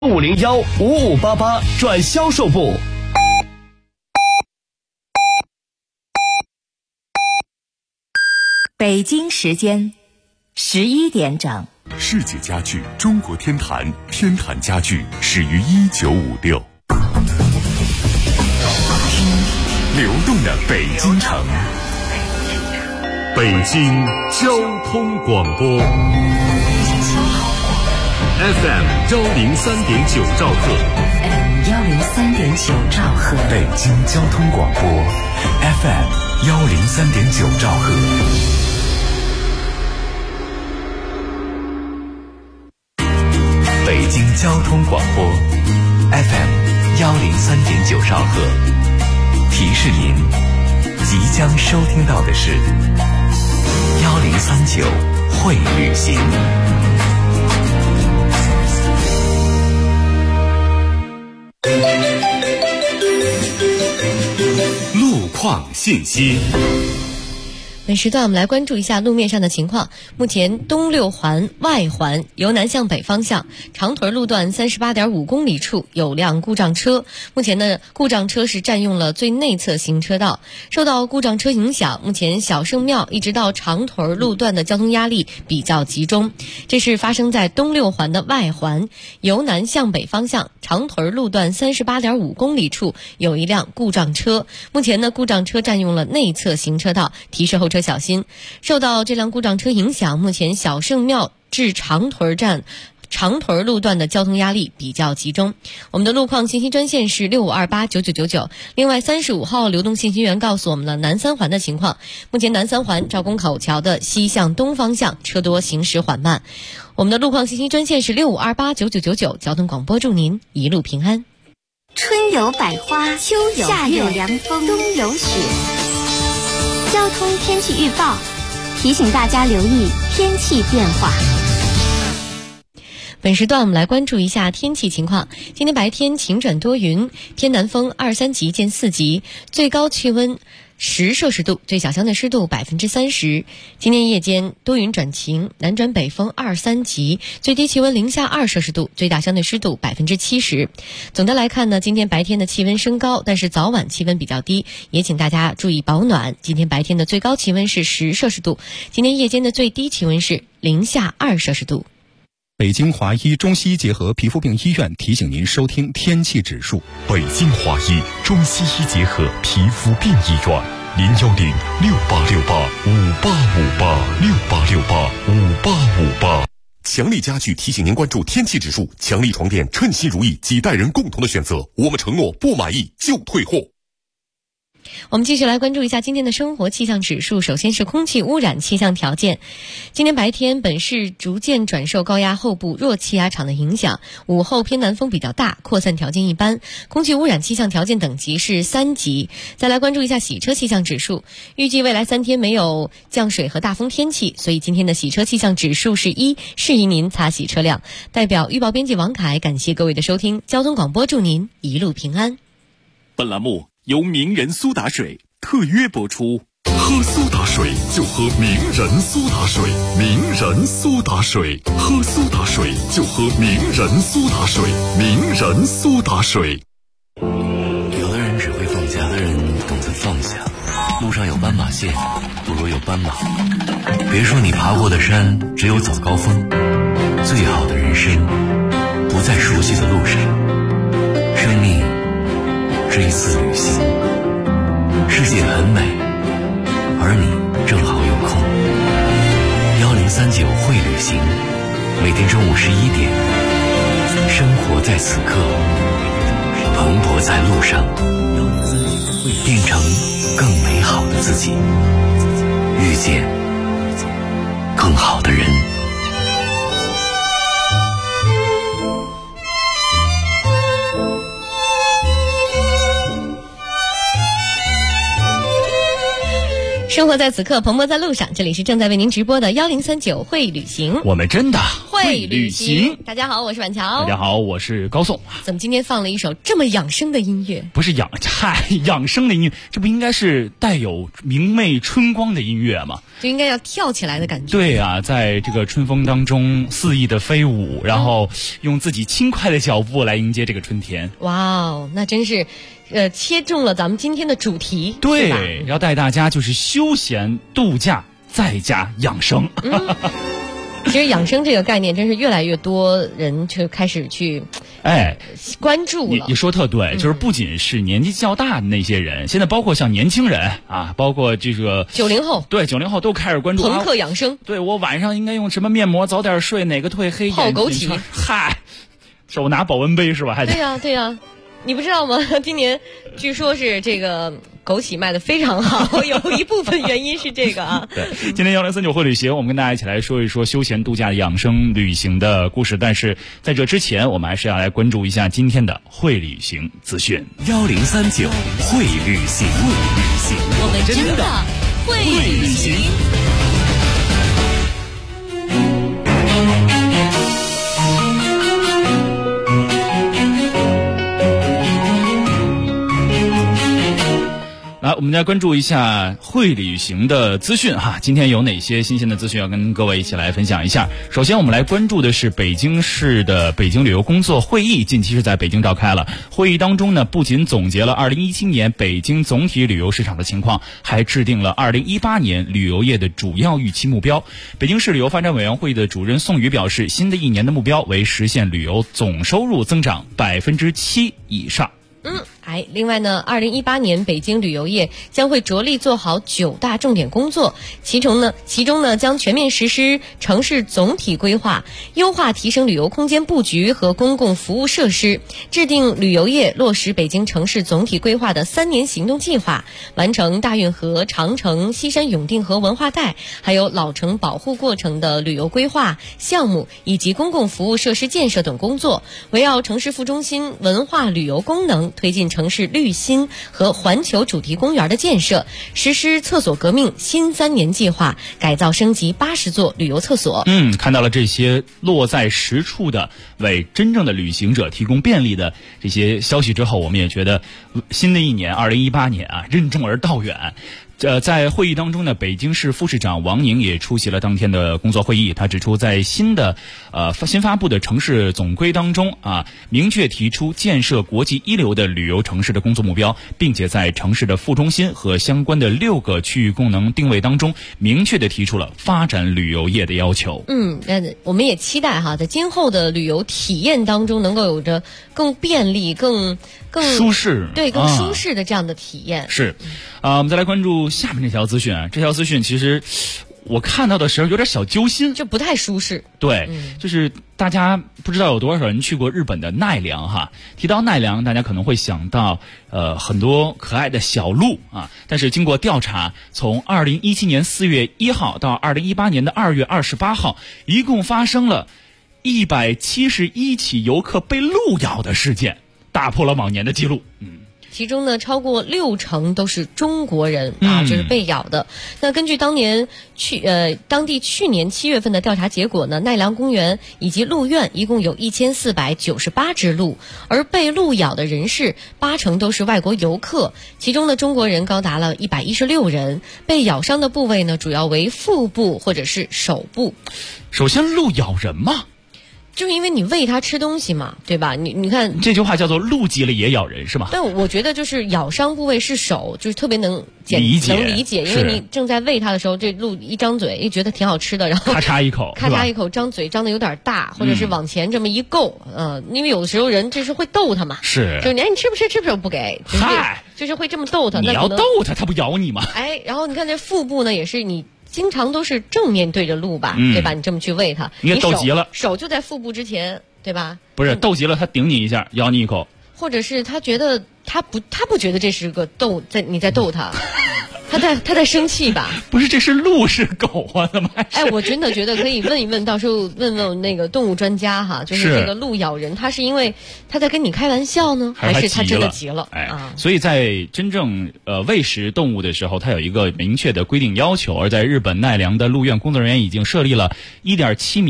501-5588转销售部。 北京时间11点整。 世界家具中国天坛，天坛家具始于1956。流动的北京城，北京交通广播 FM 103.9兆赫 103.9兆赫， 北京交通广播 FM 103.9兆赫。北京交通广播 FM 103.9兆赫，提示您即将收听到的是1039会旅行。路况信息。 本时段我们来关注一下路面上的情况。目前东六环外环由南向北方向长屯路段38.5公里处有辆故障车，目前呢故障车是占用了最内侧行车道，受到故障车影响，目前小圣庙一直到长屯路段的交通压力比较集中。这是发生在东六环的外环由南向北方向长屯路段38.5公里处有一辆故障车，目前呢故障车占用了内侧行车道，提示后车小心。受到这辆故障车影响，目前小圣庙至长屯站长屯路段的交通压力比较集中。我们的路况信息专线是65289999。另外35号流动信息员告诉我们了南三环的情况，目前南三环赵公口桥的西向东方向车多，行驶缓慢。我们的路况信息专线是65289999。交通广播祝您一路平安。 春有百花，秋有夏有凉风，冬有雪。交通天气预报提醒大家留意天气变化。 本时段我们来关注一下天气情况。今天白天晴转多云，偏南风2、3级见4级，最高气温10摄氏度，最小相对湿度30%。今天夜间多云转晴，南转北风2、3级，最低气温零下2摄氏度，最大相对湿度70%。总的来看呢，今天白天的气温升高，但是早晚气温比较低，也请大家注意保暖。今天白天的最高气温是10摄氏度，今天夜间的最低气温是零下2摄氏度。 北京华医中西医结合皮肤病医院提醒您收听天气指数。 北京华医中西医结合皮肤病医院，010-6868-5858，6868-5858。强力家具提醒您关注天气指数，强力床垫称心如意，几代人共同的选择，我们承诺不满意就退货。 我们继续来关注一下今天的生活气象指数。首先是空气污染气象条件。今天白天本市逐渐转受高压后部弱气压场的影响，午后偏南风比较大，扩散条件一般，空气污染气象条件等级是3级。再来关注一下洗车气象指数。预计未来3天没有降水和大风天气，所以今天的洗车气象指数是1，适宜您擦洗车辆。代表预报编辑王凯感谢各位的收听，交通广播祝您一路平安。 本栏目由名人苏打水特约播出。喝苏打水就喝名人苏打水，名人苏打水，喝苏打水就喝名人苏打水，名人苏打水。 有的人只会放假，有的人懂得放下。路上有斑马线，不如有斑马。别说你爬过的山只有早高峰，最好的人生不在熟悉的路上。生命是一次旅行，世界很美，而你正好有空。1039会旅行，每天中午11点，生活在此刻，蓬勃在路上，变成更美好的自己，遇见更好的人。 生活在此刻，蓬勃在路上。这里是正在为您直播的1039会旅行， 我们真的会会旅行。大家好，我是婉乔。 大家好，我是高颂。 怎么今天放了一首这么养生的音乐？ 不是养生的音乐，这不应该是带有明媚春光的音乐吗？ 就应该要跳起来的感觉。 对啊，在这个春风当中肆意的飞舞，然后用自己轻快的脚步来迎接这个春天。 哇哦，那真是切中了咱们今天的主题。 对，要带大家就是休闲度假再加养生。 其实养生这个概念真是越来越多人就开始去关注了。 你说特对，就是不仅是年纪较大的那些人，现在包括像年轻人啊，包括这个 90后， 对90后都开始关注朋克养生。 对，我晚上应该用什么面膜早点睡，哪个褪黑眼泡枸杞。 嗨，手拿保温杯是吧？还得对呀，你不知道吗？今年据说是这个枸杞卖得非常好，有一部分原因是这个啊。 对，今天1039会旅行，我们跟大家一起来说一说休闲度假、养生旅行的故事。但是在这之前，我们还是要来关注一下今天的会旅行资讯。 1039会旅行， 我们真的会旅行。 来，我们来关注一下会旅行的资讯哈。今天有哪些新鲜的资讯要跟各位一起来分享一下？首先，我们来关注的是北京市的北京旅游工作会议，近期是在北京召开了。会议当中呢，不仅总结了2017年北京总体旅游市场的情况，还制定了2018年旅游业的主要预期目标。北京市旅游发展委员会的主任宋宇表示，新的一年的目标为实现旅游总收入增长7%以上。 另外呢，2018年北京旅游业将会着力做好9大重点工作，其中呢将全面实施城市总体规划，优化提升旅游空间布局和公共服务设施，制定旅游业落实北京城市总体规划的3年行动计划，完成大运河、长城、西山永定河文化带还有老城保护过程的旅游规划项目以及公共服务设施建设等工作，围绕城市副中心文化旅游功能，推进城市绿心和环球主题公园的建设，实施厕所革命新3年计划，改造升级80座旅游厕所。 看到了这些落在实处的为真正的旅行者提供便利的这些消息之后，我们也觉得新的一年2018年啊，任重而道远。在会议当中呢，北京市副市长王宁也出席了当天的工作会议。他指出，在新发布的城市总规当中啊，明确提出建设国际一流的旅游城市的工作目标，并且在城市的副中心和相关的6个区域功能定位当中，明确的提出了发展旅游业的要求。 我们也期待在今后的旅游体验当中，能够有着更便利、更舒适， 对，更舒适的这样的体验。 是，我们再来关注下面这条资讯啊。这条资讯其实我看到的时候有点小揪心， 就不太舒适。 对，就是大家不知道有多少人去过日本的奈良哈。提到奈良，大家可能会想到很多可爱的小鹿啊。但是经过调查，从2017年4月1号到2018年的2月28号，一共发生了171起游客被鹿咬的事件，打破了往年的记录。 其中呢，超过60%都是中国人就是被咬的。那根据当地去年7月份的调查结果呢，奈良公园以及鹿苑一共有1498只鹿，而被鹿咬的人士80%都是外国游客，其中的中国人高达了116人，被咬伤的部位呢，主要为腹部或者是手部。 首先，鹿咬人吗？ 就是因为你喂它吃东西嘛，对吧？你看这句话叫做鹿急了也咬人是吗？ 但我觉得就是咬伤部位是手，就是特别能理解，因为你正在喂它的时候，这鹿一张嘴，觉得挺好吃的，然后咔嚓一口， 张嘴张得有点大，或者是往前这么一够，因为有的时候人这是会逗它嘛， 是， 就是你吃不吃不给，就是会这么逗它。 你要逗它，它不咬你吗？ 然后你看这腹部呢，也是你经常都是正面对着鹿吧，对吧？你这么去喂它， 你逗急了， 手就在腹部之前，对吧？ 不是逗急了，它顶你一下，咬你一口， 或者是他觉得他不觉得这是个逗，你在逗他。他在生气吧？ 不是，这是鹿是狗啊？怎么还是？ 我真的觉得可以问一问，到时候问问那个动物专家哈，就是这个鹿咬人，他是因为他在跟你开玩笑呢，还是他真的急了？ 所以在真正喂食动物的时候，它有一个明确的规定要求。而在日本奈良的鹿苑工作人员已经设立了1.7米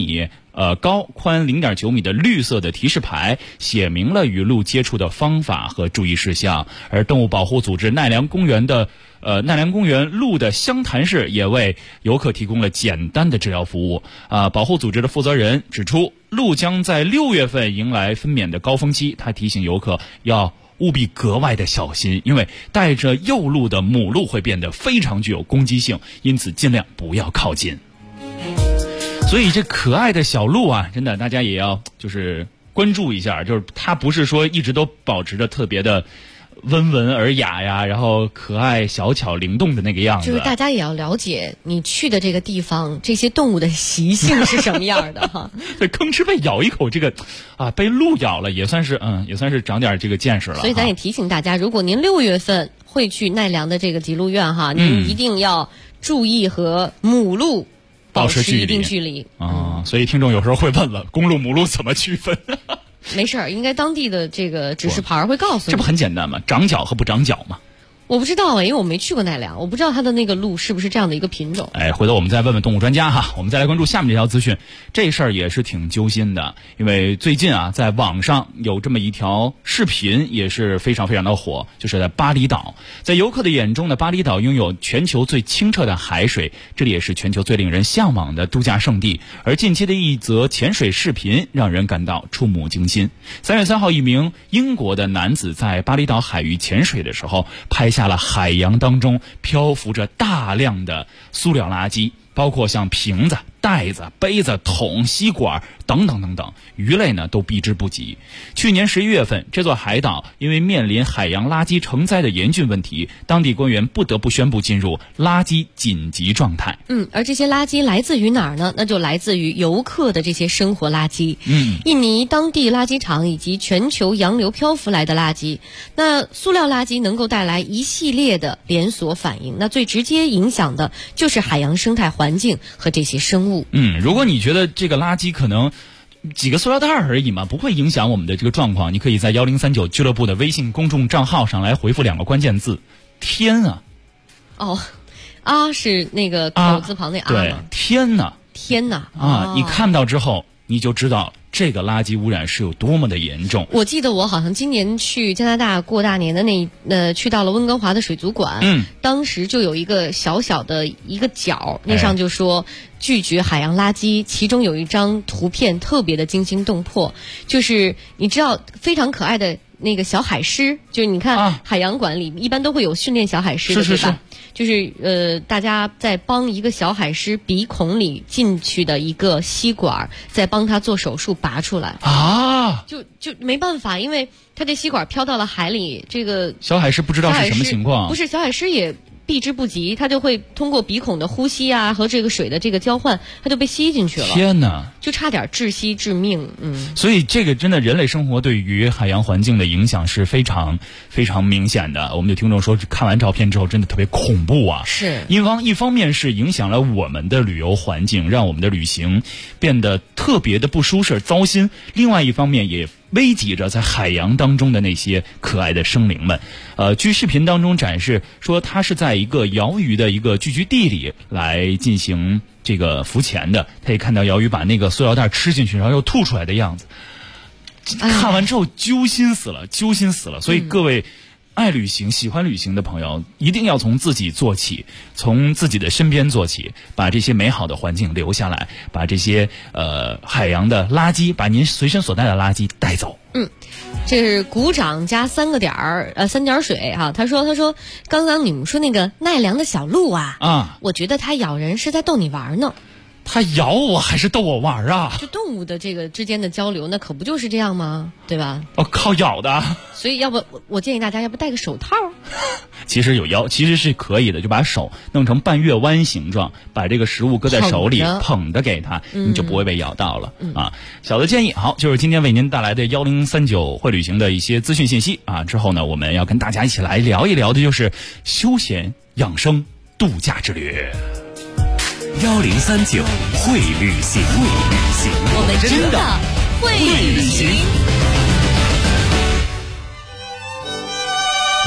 高宽0.9米的绿色的提示牌，写明了与鹿接触的方法和注意事项。而动物保护组织奈良公园鹿的湘潭市也为游客提供了简单的治疗服务。保护组织的负责人指出，鹿将在6月份迎来分娩的高峰期，他提醒游客要务必格外的小心，因为带着幼鹿的母鹿会变得非常具有攻击性，因此尽量不要靠近。所以这可爱的小鹿啊，真的大家也要就是关注一下，就是它不是说一直都保持着特别的温文尔雅呀，然后可爱小巧灵动的那个样子。 就是大家也要了解你去的这个地方，这些动物的习性是什么样的哈。 对，吭哧被咬一口，这个被鹿咬了，也算是长点这个见识了。 所以咱也提醒大家，如果您6月份会去奈良的这个吉鹿院哈，您一定要注意和母鹿保持一定距离所以听众有时候会问了，公鹿母鹿怎么区分？ 没事儿，应该当地的这个指示牌会告诉你。 这不很简单吗？长角和不长角吗？ 我不知道因为我没去过奈良，我不知道它的那个鹿是不是这样的一个品种。 回头我们再问问动物专家哈。我们再来关注下面这条资讯，这事儿也是挺揪心的，因为最近在网上有这么一条视频，也是非常非常的火，就是在巴厘岛。在游客的眼中呢，巴厘岛拥有全球最清澈的海水，这里也是全球最令人向往的度假胜地。而近期的一则潜水视频让人感到触目惊心。3月3号，一名英国的男子在巴厘岛海域潜水的时候，拍下了海洋当中漂浮着大量的塑料垃圾，包括像瓶子、袋子、杯子、桶、吸管等等等等，鱼类呢都避之不及。去年11月份，这座海岛因为面临海洋垃圾成灾的严峻问题，当地官员不得不宣布进入垃圾紧急状态。 而这些垃圾来自于哪儿呢？那就来自于游客的这些生活垃圾。印尼当地垃圾场以及全球洋流漂浮来的垃圾。那塑料垃圾能够带来一系列的连锁反应，那最直接影响的就是海洋生态环境和这些生物。 如果你觉得这个垃圾可能几个塑料袋而已嘛，不会影响我们的这个状况，你可以在1039俱乐部的微信公众账号上来回复2个关键字：天啊。是那个口字旁那啊吗？对，天哪！ 天哪！ 你看到之后你就知道这个垃圾污染是有多么的严重。 我记得我好像今年去加拿大过大年的去到了温哥华的水族馆，当时就有一个小小的一个角，那上就说拒绝海洋垃圾，其中有一张图片特别的惊心动魄，就是你知道非常可爱的那个小海狮，就是你看海洋馆里一般都会有训练小海狮的，对吧？就是大家在帮一个小海狮鼻孔里进去的一个吸管，在帮他做手术拔出来就没办法，因为他这吸管飘到了海里，这个小海狮不知道是什么情况。 不是，小海狮也避之不及，它就会通过鼻孔的呼吸和这个水的这个交换，它就被吸进去了。 天哪， 就差点窒息致命。 所以这个真的人类生活对于海洋环境的影响是非常非常明显的。我们有听众说看完照片之后真的特别恐怖啊。 是一方面是影响了我们的旅游环境，让我们的旅行变得特别的不舒适糟心，另外一方面也危及着在海洋当中的那些可爱的生灵们。据视频当中展示说，它是在一个鳐鱼的一个聚居地里来进行这个浮潜的。他也看到鳐鱼把那个塑料袋吃进去，然后又吐出来的样子。看完之后揪心死了。所以各位爱旅行、喜欢旅行的朋友，一定要从自己做起，从自己的身边做起，把这些美好的环境留下来，把这些海洋的垃圾，把您随身所带的垃圾带走。 这是鼓掌加3个点儿3点水哈。他说刚刚你们说那个奈良的小鹿我觉得它咬人是在逗你玩呢。 它咬我还是逗我玩啊？ 就动物的这个之间的交流，那可不就是这样吗？对吧？ 靠咬的。 所以要不我建议大家要不戴个手套。 其实是可以的，就把手弄成半月弯形状，把这个食物搁在手里捧着给它，你就不会被咬到了小的建议。好，就是今天为您带来的1039会旅行的一些资讯信息之后呢，我们要跟大家一起来聊一聊的就是休闲养生度假之旅。 1039会旅行， 我们真的会旅行。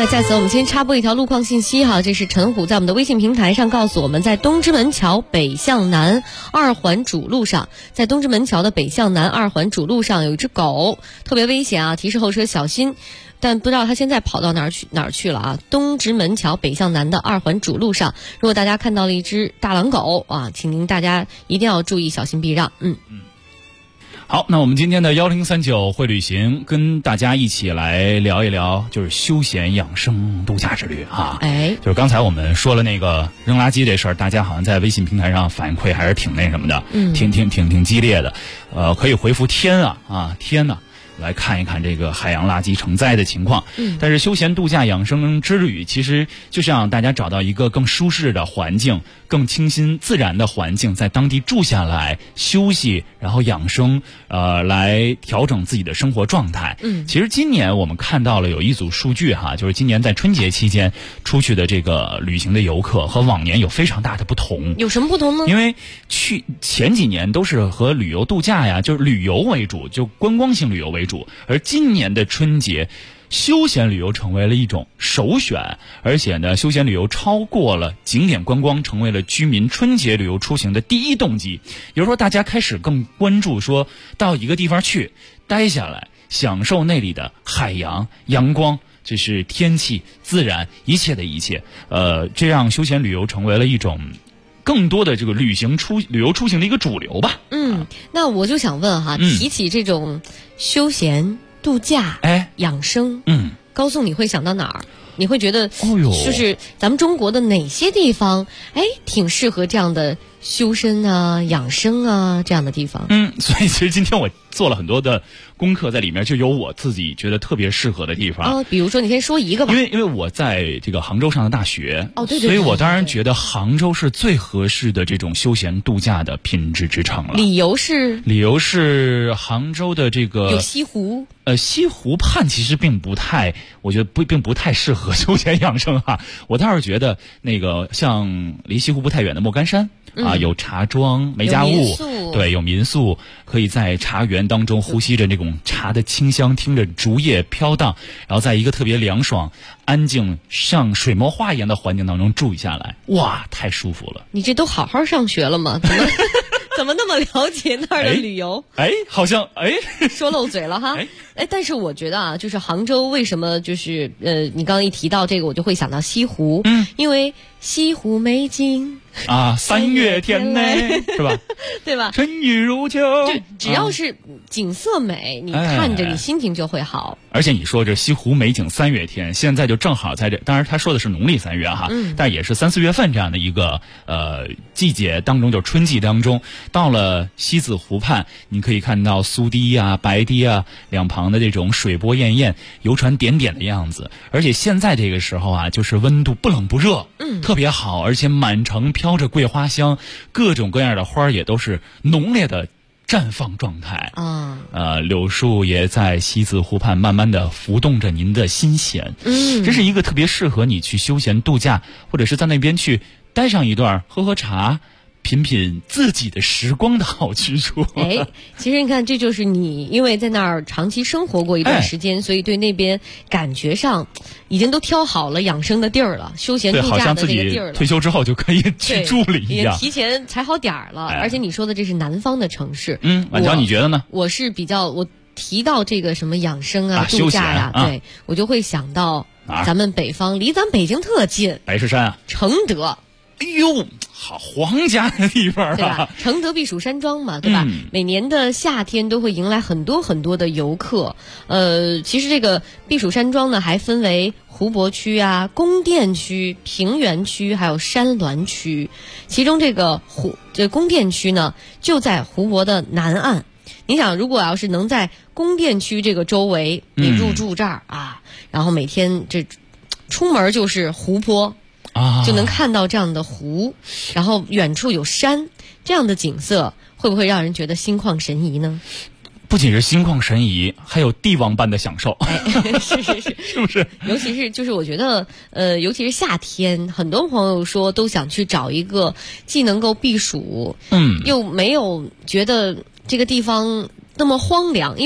在此我们先插播一条路况信息哈，这是陈虎在我们的微信平台上告诉我们，在东直门桥北向南2环主路上，在东直门桥的北向南2环主路上有一只狗，特别危险啊，提示后车小心。但不知道它现在跑到哪儿去了啊？东直门桥北向南的2环主路上，如果大家看到了一只大狼狗啊，请您大家一定要注意，小心避让。 好，那我们今天的1039会旅行跟大家一起来聊一聊，就是休闲养生度假之旅啊。就是刚才我们说了那个扔垃圾这事儿，大家好像在微信平台上反馈还是挺那什么的，挺激烈的。可以回复天呐。来看一看这个海洋垃圾成灾的情况。但是休闲度假养生之旅其实就是让大家找到一个更舒适的环境，更清新自然的环境，在当地住下来休息，然后养生，来调整自己的生活状态。其实今年我们看到了有一组数据哈，就是今年在春节期间出去的这个旅行的游客和往年有非常大的不同。 有什么不同呢？ 因为前几年都是和旅游度假呀，就是旅游为主，就观光性旅游为主，而今年的春节休闲旅游成为了一种首选，而且呢，休闲旅游超过了景点观光，成为了居民春节旅游出行的第一动机。也就是说，大家开始更关注说到一个地方去待下来，享受那里的海洋、阳光，这是天气、自然一切的一切。这让休闲旅游成为了一种更多的这个旅游出行的一个主流吧。 那我就想问哈，提起这种休闲度假、养生，高颂你会想到哪儿？你会觉得，就是咱们中国的哪些地方，挺适合这样的修身啊、养生啊这样的地方？ 所以其实今天我做了很多的功课，在里面就有我自己觉得特别适合的地方。 比如说你先说一个吧。 因为我在这个杭州上的大学， 对， 所以我当然觉得杭州是最合适的这种休闲度假的品质之城了。 理由是杭州的这个有西湖。 西湖畔其实我觉得并不太适合休闲养生哈。我倒是觉得那个像离西湖不太远的莫干山有茶庄、梅家坞，对，有民宿，可以在茶园当中呼吸着那种茶的清香，听着竹叶飘荡，然后在一个特别凉爽、安静、像水墨画一样的环境当中住下来，哇，太舒服了。 你这都好好上学了吗？怎么那么了解那儿的旅游？ 好像说漏嘴了哈。但是我觉得啊，就是杭州为什么就是你刚刚一提到这个，我就会想到西湖，因为西湖美景三月天内是吧？ 对吧？ 春雨如秋， 只要是景色美，你看着你心情就会好。 而且你说这西湖美景3月天，现在就正好在这，当然他说的是农历3月哈，但也是3、4月份这样的一个季节当中，就是春季当中，到了西子湖畔，你可以看到苏堤啊、白堤啊两旁的这种水波滟滟、游船点点的样子。而且现在这个时候啊，就是温度不冷不热，特别好，而且满城飘着桂花香，各种各样的花也都是浓烈的绽放状态柳树也在西子湖畔慢慢的浮动着您的心弦。这是一个特别适合你去休闲度假，或者是在那边去待上一段，喝喝茶，品品自己的时光的好去处。 其实你看，这就是你因为在那儿长期生活过一段时间，所以对那边感觉上已经都挑好了养生的地儿了，休闲度假的那个地儿了。 退休之后就可以去住了一样， 提前踩好点儿了。而且你说的这是南方的城市， 婉乔你觉得呢？ 我是我提到这个什么养生度假呀，对，我就会想到咱们北方，离咱北京特近， 白石山承德。 好皇家的地方对吧？承德避暑山庄嘛，对吧？每年的夏天都会迎来很多很多的游客。其实这个避暑山庄呢，还分为湖泊区啊、宫殿区、平原区，还有山峦区。其中这个宫殿区呢，就在湖泊的南岸。你想，如果要是能在宫殿区这个周围，你入住这儿然后每天这出门就是湖泊。就能看到这样的湖，然后远处有山，这样的景色会不会让人觉得心旷神怡呢？ 不仅是心旷神怡，还有帝王般的享受。 是是不是？ 尤其是就是我觉得尤其是夏天，很多朋友说都想去找一个既能够避暑，又没有觉得这个地方那么荒凉，因为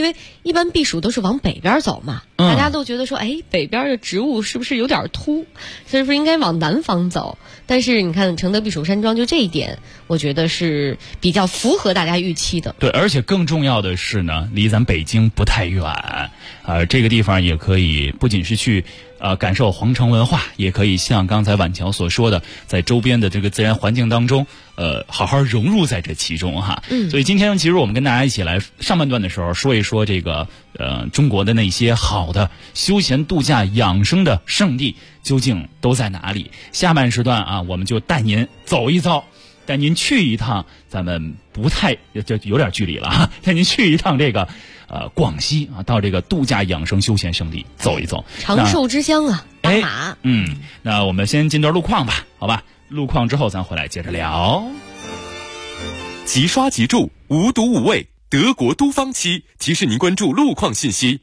一般避暑都是往北边走嘛，大家都觉得说，哎，北边的植物是不是有点秃，是不是应该往南方走？但是你看承德避暑山庄就这一点，我觉得是比较符合大家预期的。 对，而且更重要的是呢，离咱北京不太远，这个地方也可以不仅是去感受皇城文化，也可以像刚才婉乔所说的，在周边的这个自然环境当中，好好融入在这其中哈。所以今天其实我们跟大家一起来上半段的时候说一说这个中国的那些好的休闲度假养生的圣地究竟都在哪里。下半时段啊，我们就带您走一遭，带您去一趟，咱们不太就有点距离了哈，带您去一趟这个广西啊，到这个度假养生休闲胜地走一走， 长寿之乡啊，大马。 那我们先进段路况吧，好吧？路况之后咱回来接着聊。 即刷即住，无毒无味，德国都方漆提示您关注路况信息。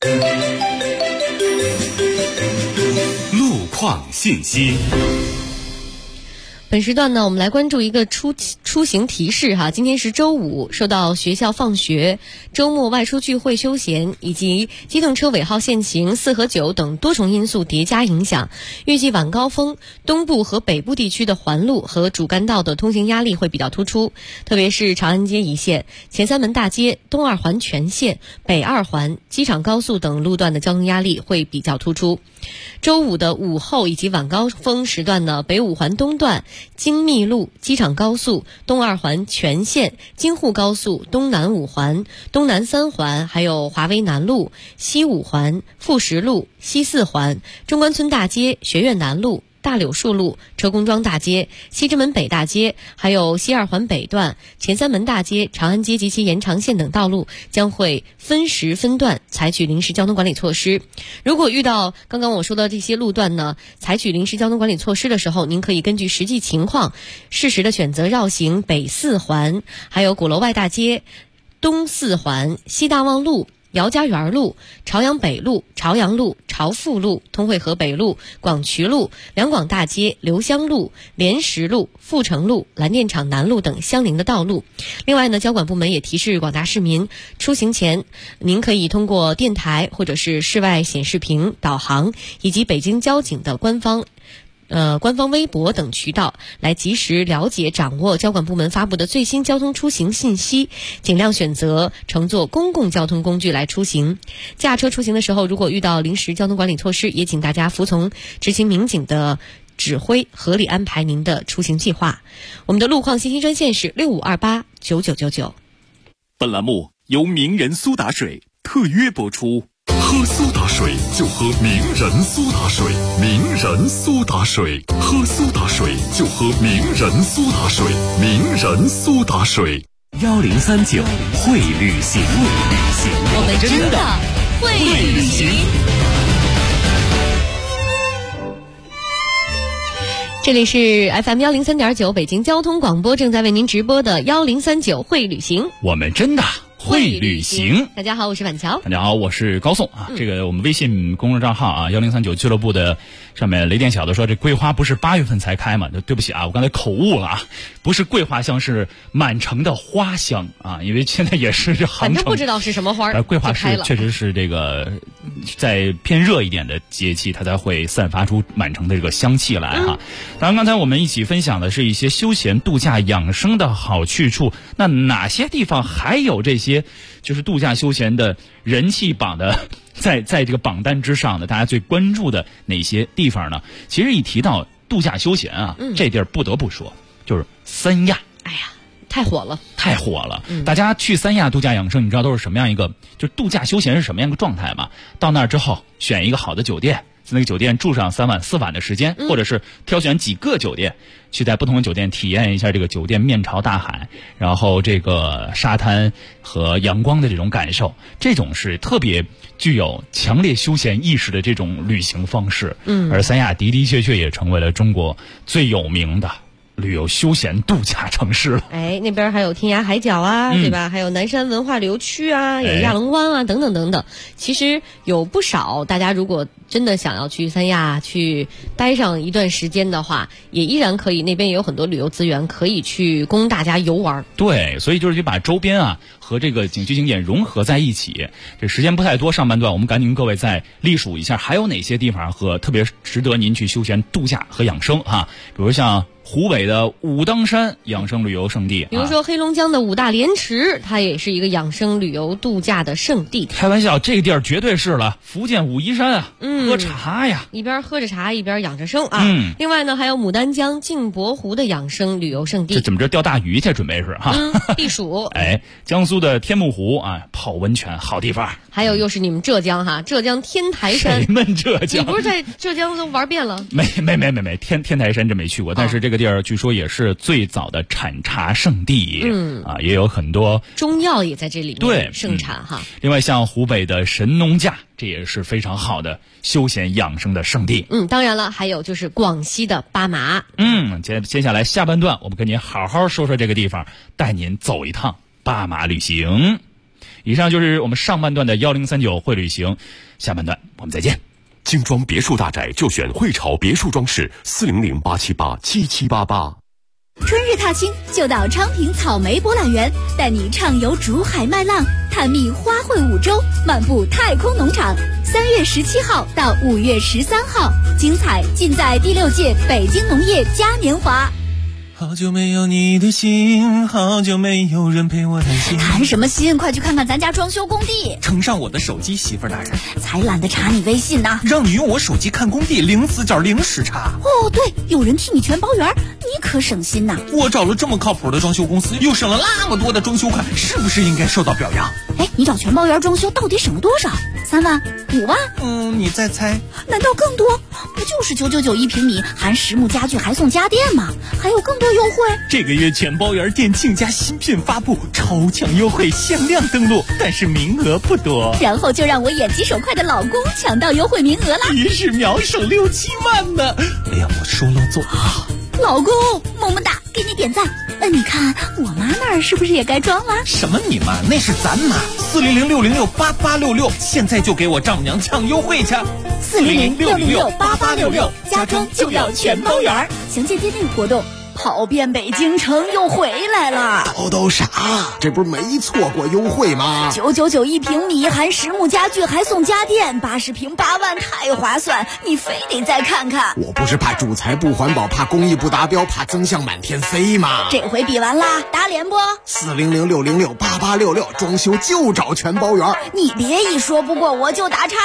路况信息。 本时段呢，我们来关注一个出行提示哈。今天是周五，受到学校放学、周末外出聚会休闲以及机动车尾号限行4和9等多重因素叠加影响，预计晚高峰东部和北部地区的环路和主干道的通行压力会比较突出，特别是长安街一线、前三门大街、东二环全线、北二环、机场高速等路段的交通压力会比较突出。周五的午后以及晚高峰时段呢，北五环东段、京密路、机场高速、东二环全线、京沪高速、东南五环、东南三环，还有华威南路、西五环、富实路、西四环、中关村大街、学院南路、大柳树路、车公庄大街、西直门北大街，还有西二环北段、前三门大街、长安街及其延长线等道路将会分时分段采取临时交通管理措施。如果遇到刚刚我说的这些路段呢，采取临时交通管理措施的时候，您可以根据实际情况适时的选择绕行北四环，还有鼓楼外大街、东四环、西大望路、姚家园路、朝阳北路、朝阳路、朝富路、通惠河北路、广渠路、两广大街、留香路、莲石路、富城路、蓝电厂南路等相邻的道路。另外呢，交管部门也提示广大市民，出行前您可以通过电台或者是室外显示屏、导航以及北京交警的官方微博等渠道来及时了解掌握交管部门发布的最新交通出行信息，尽量选择乘坐公共交通工具来出行。驾车出行的时候，如果遇到临时交通管理措施，也请大家服从执行民警的指挥，合理安排您的出行计划。我们的路况信息专线是65289999。 本栏目由名人苏打水特约播出。喝苏打水就喝名人苏打水，名人苏打水，喝苏打水就喝名人苏打水，名人苏打水。 1039会旅行， 我们真的会旅行。这里是 FM 103.9北京交通广播正在为您直播的1039会旅行， 我们真的会旅行。 大家好，我是婉乔。 大家好，我是高颂啊。这个我们微信公众账号啊，1039俱乐部的上面，雷电小的说这桂花不是8月份才开嘛？对不起啊，我刚才口误了啊，不是桂花香，是满城的花香啊。因为现在也是航程， 反正不知道是什么花。 桂花是确实是这个在偏热一点的节气，它才会散发出满城的这个香气来哈。当然，刚才我们一起分享的是一些休闲度假养生的好去处，那哪些地方还有这些就是度假休闲的人气榜的在这个榜单之上的大家最关注的哪些地方呢？其实一提到度假休闲啊，这地儿不得不说就是三亚。 哎呀，太火了。 大家去三亚度假养生，你知道都是什么样一个就是度假休闲是什么样一个状态吗？到那儿之后选一个好的酒店，在那个酒店住上3晚4晚的时间，或者是挑选几个酒店，去在不同的酒店体验一下这个酒店面朝大海，然后这个沙滩和阳光的这种感受，这种是特别具有强烈休闲意识的这种旅行方式。而三亚的的确确也成为了中国最有名的旅游休闲度假城市了。 哎，那边还有天涯海角啊，对吧？还有南山文化旅游区啊，有亚龙湾啊，等等等等。其实有不少大家如果真的想要去三亚去待上一段时间的话，也依然可以，那边也有很多旅游资源可以去供大家游玩。 对，所以就是去把周边啊和这个景区景点融合在一起。这时间不太多，上半段我们赶紧跟各位再历数一下，还有哪些地方和特别值得您去休闲度假和养生啊？比如像湖北的武当山养生旅游胜地， 比如说黑龙江的五大连池，它也是一个养生旅游度假的胜地。 开玩笑，这个地儿绝对是了。福建武夷山啊，喝茶呀， 一边喝着茶一边养着生啊。另外呢，还有牡丹江镜泊湖的养生旅游胜地。 这怎么着钓大鱼去？准备是哈？ 避暑。 哎，江苏的天目湖啊，泡温泉好地方。 还有又是你们浙江哈，浙江天台山。 谁们浙江？ 你不是在浙江都玩遍了？ 没，天台山真没去过，但是这个地儿据说也是最早的产茶圣地。也有很多中药也在这里面盛产哈。 另外像湖北的神农架，这也是非常好的休闲养生的圣地。 当然了，还有就是广西的巴马。 接下来下半段我们跟您好好说说这个地方，带您走一趟巴马旅行。以上就是我们上半段的1039会旅行，下半段我们再见。 精装别墅大宅就选汇潮别墅装饰，400-878-7788。 春日踏青就到昌平草莓博览园，带你畅游竹海麦浪，探秘花卉五洲，漫步太空农场。3月17号到5月13号，精彩尽在第6届北京农业嘉年华。 好久没有你的心，好久没有人陪我谈心。 谈什么心？快去看看咱家装修工地。 呈上我的手机，媳妇儿大人。 才懒得查你微信呢。 让你用我手机看工地，零死角零时差。 哦，对，有人替你全包圆，你可省心呐。 我找了这么靠谱的装修公司，又省了那么多的装修款，是不是应该受到表扬？ 哎，你找全包圆装修到底省了多少？3万、5万？ 你再猜？ 难道更多？不就是999一平米，含实木家具还送家电吗？还有更多优惠。 这个月全包圆店庆家新品发布，超强优惠，限量登录，但是名额不多。 然后就让我眼疾手快的老公抢到优惠名额了， 于是秒省6、7万呢。哎呀，我说了做。 老公，么么哒，给你点赞。你看我妈那儿是不是也该装了？ 什么你妈？那是咱妈。400-606-8866，现在就给我丈母娘抢优惠去。 400-606-8866，家装就要全包圆。详见店内活动。跑遍北京城又回来了， 都傻，这不是没错过优惠吗 ？999一平米，含实木家具还送家电，80平8万，太划算，你非得再看看。 我不是怕主材不环保，怕工艺不达标，怕增项满天飞吗？ 这回比完啦，打脸不 ？400-606-8866，装修就找全包圆。 你别一说不过我就打岔。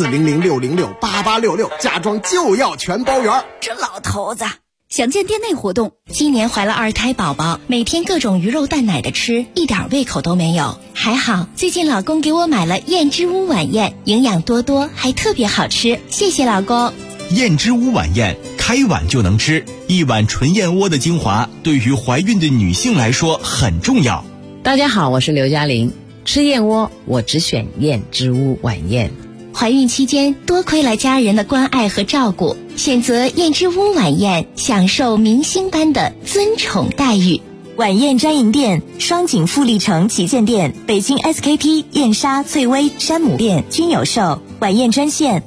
400-606-8866，家装就要全包圆。 这老头子。详见店内活动。 今年怀了2胎宝宝，每天各种鱼肉蛋奶的吃，一点胃口都没有。还好最近老公给我买了燕之屋晚宴，营养多多，还特别好吃，谢谢老公。 燕之屋晚宴，开碗就能吃，一碗纯燕窝的精华，对于怀孕的女性来说很重要。 大家好，我是刘嘉玲，吃燕窝我只选燕之屋晚宴。 怀孕期间多亏了家人的关爱和照顾，选择燕之屋晚宴，享受明星般的尊宠待遇。 晚宴专营店：双井富力城旗舰店、北京 SKP、燕莎、翠微、山姆店均有售。晚宴专线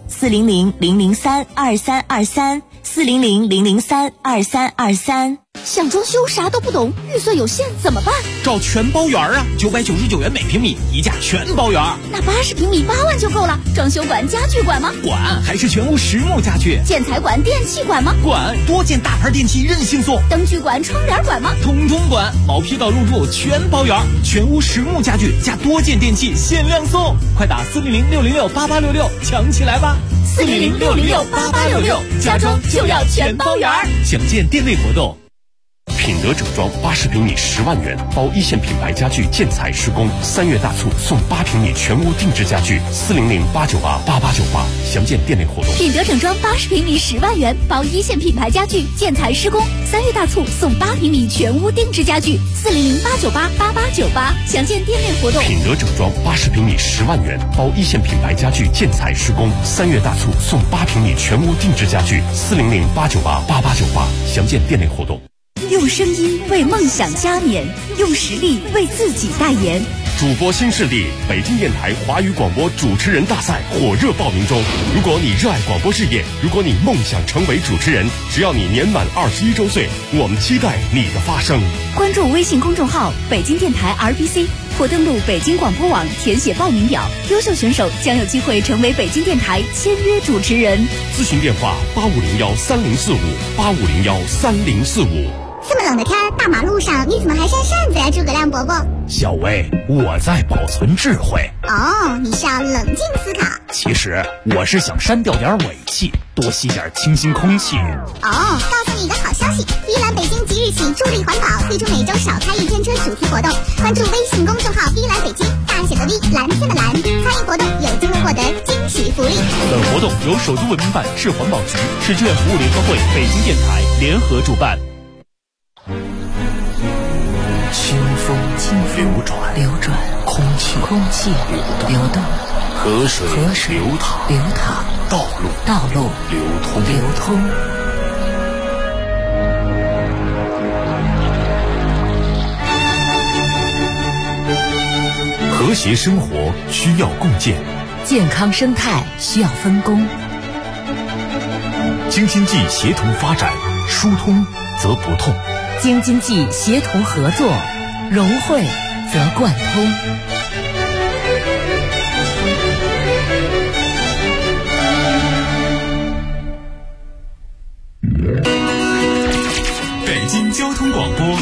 400-003-2323，400-003-2323。 想装修啥都不懂，预算有限怎么办？ 找全包圆啊，999元每平米，一价全包圆。 那80平米8万就够了。装修管、家具管吗？ 管，还是全屋实木家具。 建材管、电器管吗？ 管，多件大牌电器任性送。 灯具管、窗帘管吗？ 通通管，毛坯到入住全包圆，全屋实木家具加多件电器限量送。快打400-606-8866抢起来吧 ！400-606-8866，家装就要全包圆。 详见店内活动。 品德整装80平米10万元，包一线品牌家具建材施工，3月大促送8平米全屋定制家具，400-898-8898，详见店内活动。 品德整装80平米10万元，包一线品牌家具建材施工，3月大促送8平米全屋定制家具，400-898-8898，详见店内活动。 品德整装80平米10万元，包一线品牌家具建材施工，3月大促送8平米全屋定制家具，400-898-8898，详见店内活动。 用声音为梦想加冕，用实力为自己代言。 主播新势力北京电台华语广播主持人大赛火热报名中。如果你热爱广播事业，如果你梦想成为主持人，只要你年满21周岁，我们期待你的发声。 关注微信公众号北京电台 RBC， 或登录北京广播网填写报名表。优秀选手将有机会成为北京电台签约主持人。 咨询电话85013045，85013045。 这么冷的天，大马路上你怎么还扇扇子呀，诸葛亮伯伯？ 小薇，我在保存智慧。 哦，你是要冷静思考。 其实我是想删掉点尾气，多吸点清新空气。 哦，告诉你一个好消息，依兰北京即日起助力环保，推出每周少开一天车主题活动。关注微信公众号依兰北京，大写的 V， 蓝天的蓝，参与活动有机会获得惊喜福利。 本活动由首都文明办、市环保局、市志愿服务联合会、北京电台联合主办。 清风流转，空气流动，河水流淌，道路流通。 和谐生活需要共建， 健康生态需要分工。 京津冀协同发展，疏通则不痛。 京津冀协同合作，融汇则贯通。 北京交通广播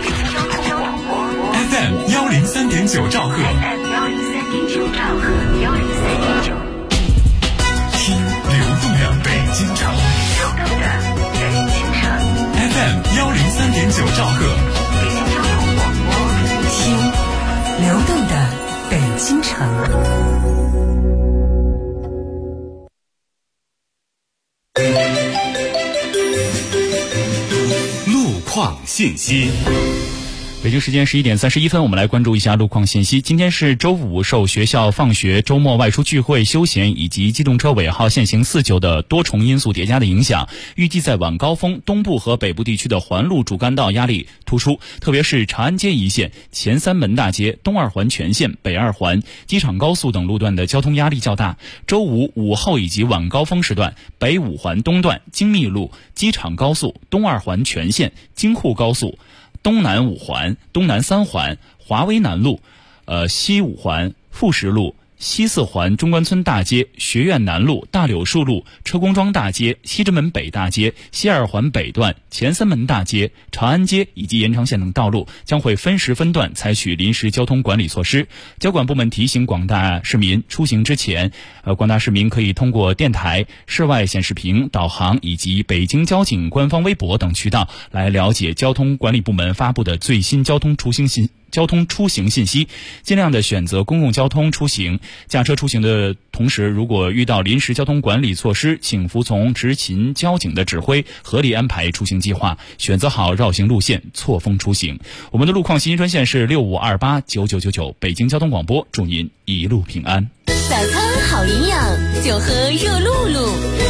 FM 103.9兆赫，听流动的北京城。FM 103.9兆赫， 北京交通广播，听流动的北京城。 路况信息。 北京时间11点31分，我们来关注一下路况信息。今天是周五，受学校放学、周末外出聚会、休闲以及机动车尾号限行49的多重因素叠加的影响，预计在晚高峰，东部和北部地区的环路主干道压力突出，特别是长安街一线、前三门大街、东二环全线、北二环、机场高速等路段的交通压力较大。周五午后以及晚高峰时段，北五环东段、京密路、机场高速、东二环全线、京沪高速、东南五环、东南三环、华威南路、西五环、富石路、西四环中关村大街、学院南路、大柳树路、车公庄大街、西直门北大街、西二环北段、前三门大街、长安街以及延长线等道路将会分时分段采取临时交通管理措施。交管部门提醒广大市民出行之前，广大市民可以通过电台、室外显示屏、导航以及北京交警官方微博等渠道来了解交通管理部门发布的最新交通出行信息，尽量的选择公共交通出行。驾车出行的同时，如果遇到临时交通管理措施，请服从执勤交警的指挥，合理安排出行计划，选择好绕行路线，错峰出行。我们的路况信息专线是65289999，北京交通广播，祝您一路平安。 早餐好营养，就喝热露露。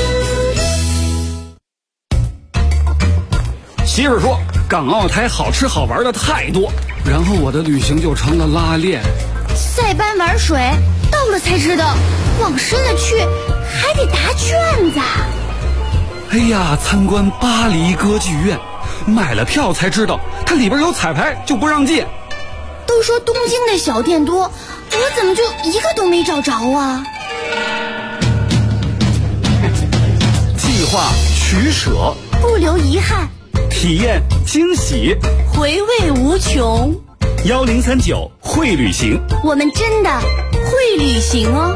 媳妇说港澳台好吃好玩的太多，然后我的旅行就成了拉练。 塞班玩水，到了才知道，往深了去还得答卷子。 哎呀，参观巴黎歌剧院，买了票才知道它里边有彩排，就不让进。 都说东京的小店多，我怎么就一个都没找着啊？ 计划取舍， 不留遗憾， 体验惊喜， 回味无穷。 1039会旅行， 我们真的会旅行哦。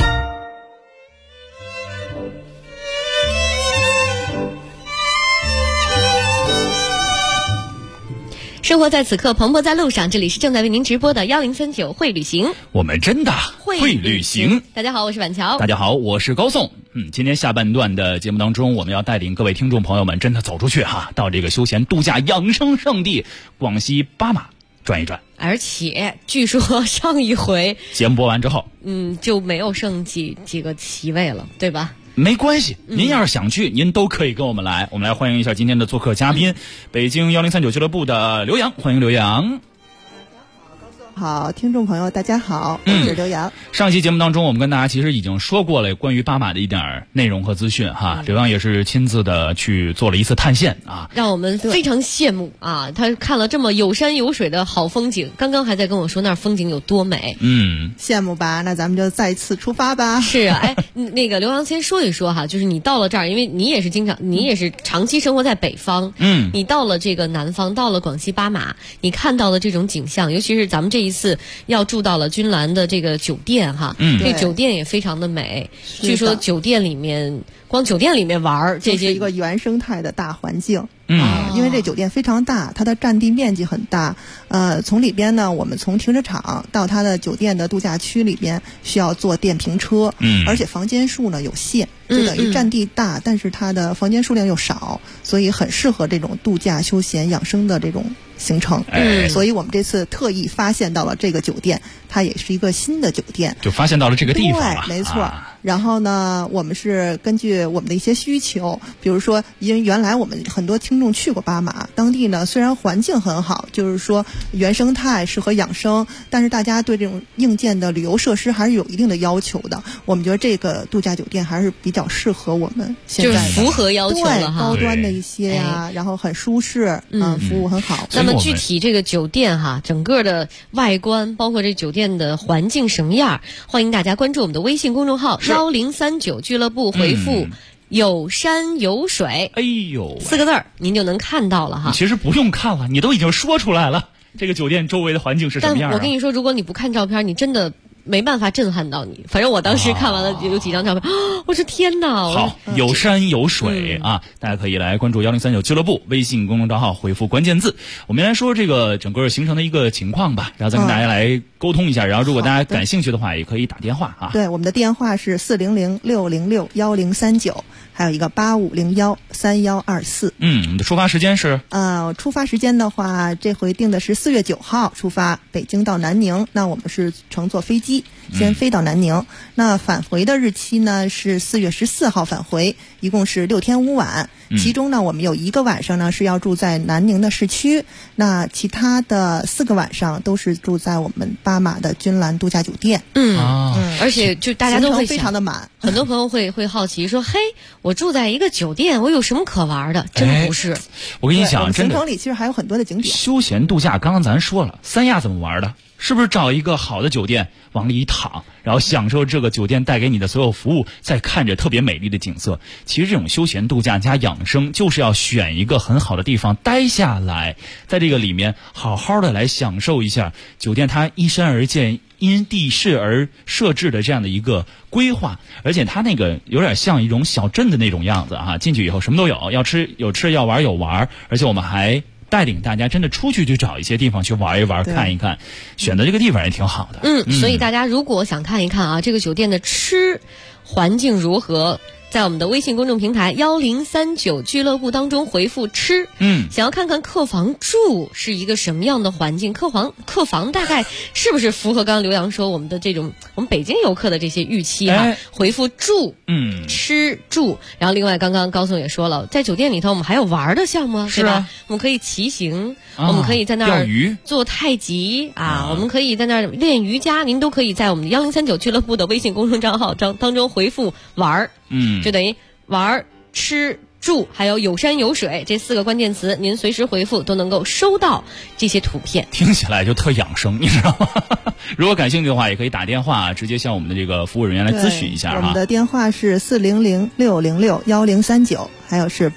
生活在此刻，蓬勃在路上。这里是正在为您直播的1039会旅行， 我们真的会旅行。 大家好，我是板桥。 大家好，我是高颂。今天下半段的节目当中，我们要带领各位听众朋友们真的走出去哈，到这个休闲度假养生圣地广西巴马转一转。 而且据说上一回节目播完之后， 就没有剩几个席位了，对吧？ 没关系，您要是想去，您都可以跟我们来。我们来欢迎一下今天的做客嘉宾，北京1039俱乐部的刘洋，欢迎刘洋。 好，听众朋友大家好，我是刘洋。 上期节目当中我们跟大家其实已经说过了关于巴马的一点内容和资讯哈，刘洋也是亲自的去做了一次探险啊， 让我们非常羡慕啊，他看了这么有山有水的好风景，刚刚还在跟我说那儿风景有多美。 羡慕吧，那咱们就再次出发吧。 是啊，哎，那个刘洋先说一说哈，就是你到了这儿，因为你也是长期生活在北方，你到了这个南方，到了广西巴马，你看到的这种景象，尤其是咱们这一次要住到了君兰的这个酒店哈，这酒店也非常的美，据说酒店里面光酒店里面玩这些一个原生态的大环境。因为这酒店非常大，它的占地面积很大。从里边呢，我们从停车场到它的酒店的度假区里边需要坐电瓶车，而且房间数呢有限，就等于占地大，但是它的房间数量又少，所以很适合这种度假休闲养生的这种行程。所以我们这次特意发现到了这个酒店，它也是一个新的酒店， 就发现到了这个地方了。 对，没错。然后呢，我们是根据我们的一些需求，比如说，因为原来我们很多听众去过巴马，当地呢虽然环境很好，就是说原生态适合养生，但是大家对这种硬件的旅游设施还是有一定的要求的。我们觉得这个度假酒店还是比较适合我们现在的， 就是符合要求了哈， 高端的一些呀，然后很舒适，服务很好。 那么具体这个酒店哈，整个的外观，包括这酒店的环境什么样，欢迎大家关注我们的微信公众号1039俱乐部，回复有山有水， 哎呦 ，4个字您就能看到了哈。 其实不用看了，你都已经说出来了，这个酒店周围的环境是什么样？ 但我跟你说，如果你不看照片，你真的没办法震撼到你。反正我当时看完了有几张照片，我说天哪！ 好，有山有水啊，大家可以来关注1039俱乐部微信公众账号，回复关键字。我们来说这个整个行程的一个情况吧，然后再跟大家来沟通一下。然后如果大家感兴趣的话，也可以打电话啊。 对，我们的电话是400-606-1039，还有一个8501-3124。 我们的出发时间是？ 出发时间的话，这回定的是4月9号出发，北京到南宁。那我们是乘坐飞机先飞到南宁。那返回的日期呢是4月14号返回，一共是6天5晚。其中呢，我们有1个晚上呢是要住在南宁的市区，那其他的4个晚上都是住在我们巴马的君兰度假酒店。 而且就大家都会非常的满， 很多朋友会好奇说，嘿，我住在一个酒店，我有什么可玩的？真不是。 我跟你讲，真的， 行程里其实还有很多的景点。 休闲度假，刚刚咱说了，三亚怎么玩的？是不是找一个好的酒店往里一躺，然后享受这个酒店带给你的所有服务，再看着特别美丽的景色？其实这种休闲度假加养生，就是要选一个很好的地方待下来，在这个里面好好的来享受一下酒店它依山而建、因地势而设置的这样的一个规划，而且它那个有点像一种小镇的那种样子啊！进去以后什么都有，要吃有吃，要玩有玩，而且我们还带领大家真的出去找一些地方去玩一玩、看一看，选择这个地方也挺好的。 所以大家如果想看一看啊，这个酒店的吃环境如何，在我们的微信公众平台1039俱乐部当中回复吃，想要看看客房住是一个什么样的环境，客房大概是不是符合刚刚刘洋说我们的这种我们北京游客的这些预期啊？回复住，吃住。然后另外刚刚高总也说了，在酒店里头我们还有玩的项目，对吧？我们可以骑行，我们可以在那儿做太极啊，我们可以在那儿练瑜伽，您都可以在我们的1039俱乐部的微信公众账号当中回复玩，就等于玩、吃、住还有有山有水这4个关键词，您随时回复都能够收到这些图片。 听起来就特养生，你知道吗？如果感兴趣的话，也可以打电话直接向我们的这个服务人员来咨询一下我们的电话是400-606-1039，还有是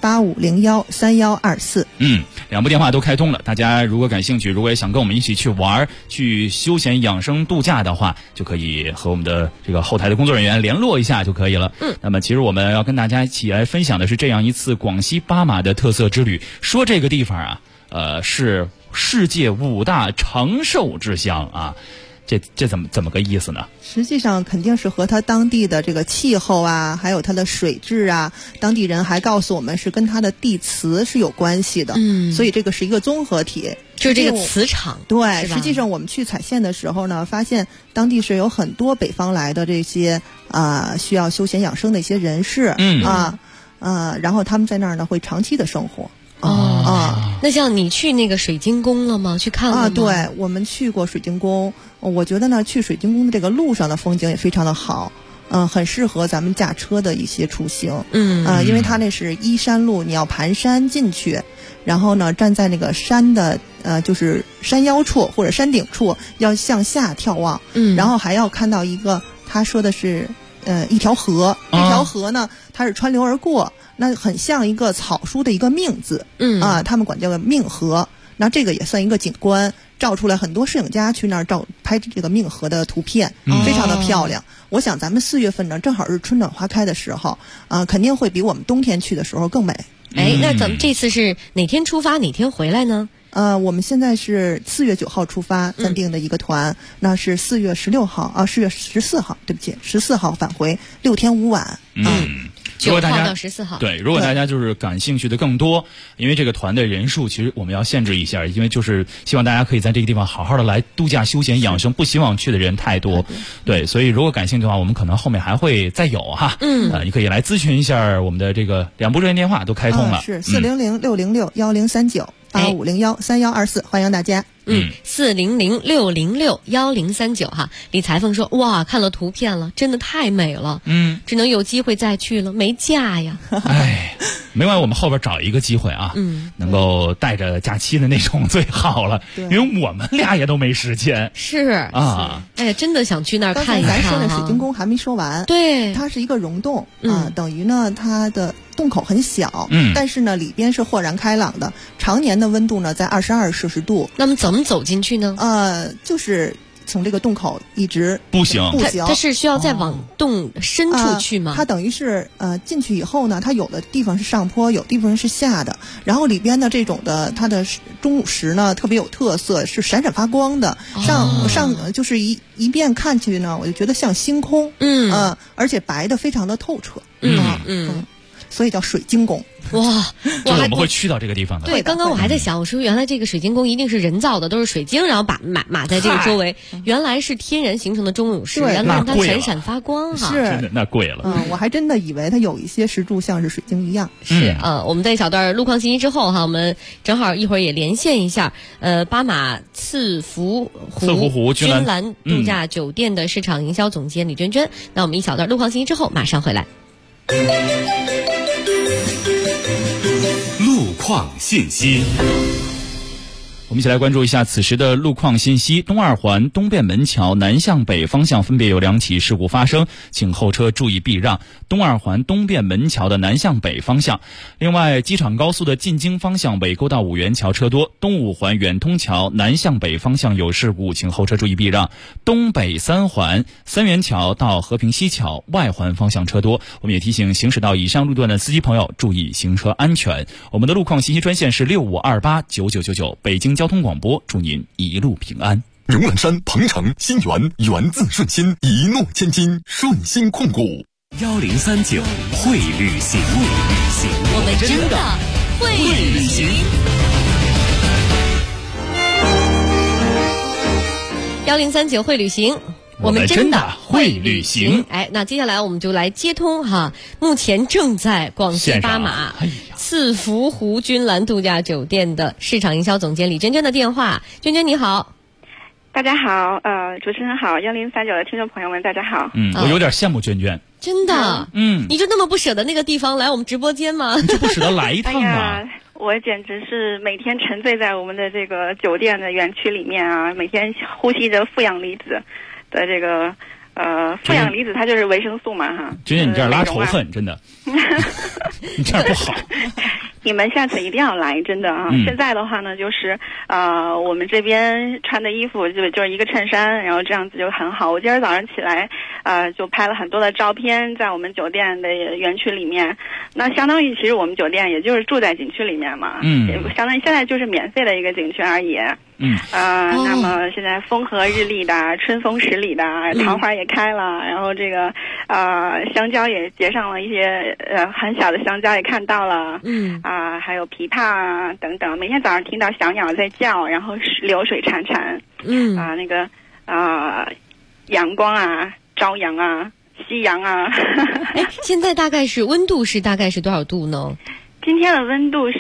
8501-3124。 两部电话都开通了，大家如果感兴趣，如果也想跟我们一起去玩、去休闲养生度假的话，就可以和我们的这个后台的工作人员联络一下就可以了。那么其实我们要跟大家一起来分享的是这样一次广西巴马的特色之旅。说这个地方啊，是世界5大长寿之乡啊。这怎么个意思呢？ 实际上肯定是和它当地的这个气候啊，还有它的水质啊，当地人还告诉我们是跟它的地磁是有关系的。所以这个是一个综合体， 就是这个磁场。 对，实际上我们去踩线的时候呢，发现当地是有很多北方来的这些需要休闲养生的一些人士然后他们在那儿呢会长期的生活那像你去那个水晶宫了吗？去看了吗？ 对，我们去过水晶宫。我觉得呢，去水晶宫的这个路上的风景也非常的好。很适合咱们驾车的一些出行。因为它那是依山路，你要盘山进去，然后呢，站在那个山的就是山腰处或者山顶处，要向下眺望。然后还要看到一个，他说的是一条河，那条河呢，它是穿流而过，那很像一个草书的一个命字。他们管叫个命河。那这个也算一个景观，照出来很多摄影家去那儿拍这个命河的图片，非常的漂亮。我想咱们4月份呢，正好是春暖花开的时候，肯定会比我们冬天去的时候更美。 那咱们这次是哪天出发，哪天回来呢？ 我们现在是4月9号出发，暂定的一个团，那是4月16号4月14号，对不起，14号返回，6天5晚。 9号到14号。 对，如果大家就是感兴趣的更多，因为这个团的人数其实我们要限制一下，因为就是希望大家可以在这个地方好好的来度假休闲养生，不希望去的人太多。对，所以如果感兴趣的话，我们可能后面还会再有哈。你可以来咨询一下我们的这个2部热线电话都开通了， 是400-606-1039-8501-3124，欢迎大家。 400-606-1039哈。李裁缝说：“哇，看了图片了，真的太美了。只能有机会再去了，没假呀。” 没关系，我们后边找一个机会啊，能够带着假期的那种最好了，因为我们俩也都没时间。 是啊，哎呀，真的想去那儿看一看。 咱说的水晶宫还没说完， 对， 它是一个溶洞等于呢它的洞口很小，但是呢里边是豁然开朗的，常年的温度呢在22摄氏度。 那么怎么走进去呢？ 就是从这个洞口一直步行， 它是需要再往洞深处去吗？ 它等于是进去以后呢，它有的地方是上坡，有地方是下的，然后里边的这种的它的钟乳石呢特别有特色，是闪闪发光的，上就是一遍看去呢，我就觉得像星空，而且白的非常的透彻，所以叫水晶宫。 哇， 就是我们会去到这个地方的。 对，刚刚我还在想，我说原来这个水晶宫一定是人造的，都是水晶，然后码在这个周围，原来是天然形成的钟乳石，原来它闪闪发光哈。 是真的，那贵了。 我还真的以为它有一些石柱像是水晶一样。 是我们在一小段路况信息之后哈，我们正好一会儿也连线一下巴马赐福湖君兰度假酒店的市场营销总监李娟娟。那我们一小段路况信息之后马上回来。 路况信息， 我们一起来关注一下此时的路况信息。东二环东便门桥南向北方向分别有2起事故发生，请后车注意避让。东二环东便门桥的南向北方向，另外机场高速的进京方向尾沟到五元桥车多，东五环远通桥南向北方向有事故，请后车注意避让。东北3环三元桥到和平西桥外环方向车多，我们也提醒行驶到以上路段的司机朋友注意行车安全。我们的路况信息专线是65289999，北京交通广播，祝您一路平安。 荣览山、鹏城、新源，源自顺心，一诺千金，顺心控股。 1039会旅行， 我们真的会旅行。1039会旅行，我们真的会旅行。那接下来我们就来接通哈，目前正在广西巴马赐福湖君兰度假酒店的市场营销总监李娟娟的电话。娟娟你好。 大家好，主持人好，1039的听众朋友们大家好。 我有点羡慕娟娟。 真的？你就那么不舍得那个地方来我们直播间吗？ 你就不舍得来一趟吗？ 我简直是每天沉醉在我们的这个酒店的园区里面啊，每天呼吸着负氧离子的这个负氧离子，它就是维生素嘛哈。 娟娟，你这样拉仇恨，真的，你这样不好。 你们下次一定要来，真的啊！现在的话呢，就是我们这边穿的衣服就是一个衬衫，然后这样子就很好。我今儿早上起来就拍了很多的照片，在我们酒店的园区里面。那相当于其实我们酒店也就是住在景区里面嘛，相当于现在就是免费的一个景区而已。那么现在风和日丽的，春风十里的，桃花也开了，然后这个香蕉也结上了一些很小的香蕉也看到了，还有枇杷啊等等，每天早上听到小鸟在叫，然后流水潺潺，那个阳光啊，朝阳啊，夕阳啊。 现在大概是温度是大概是多少度呢？ 今天的温度是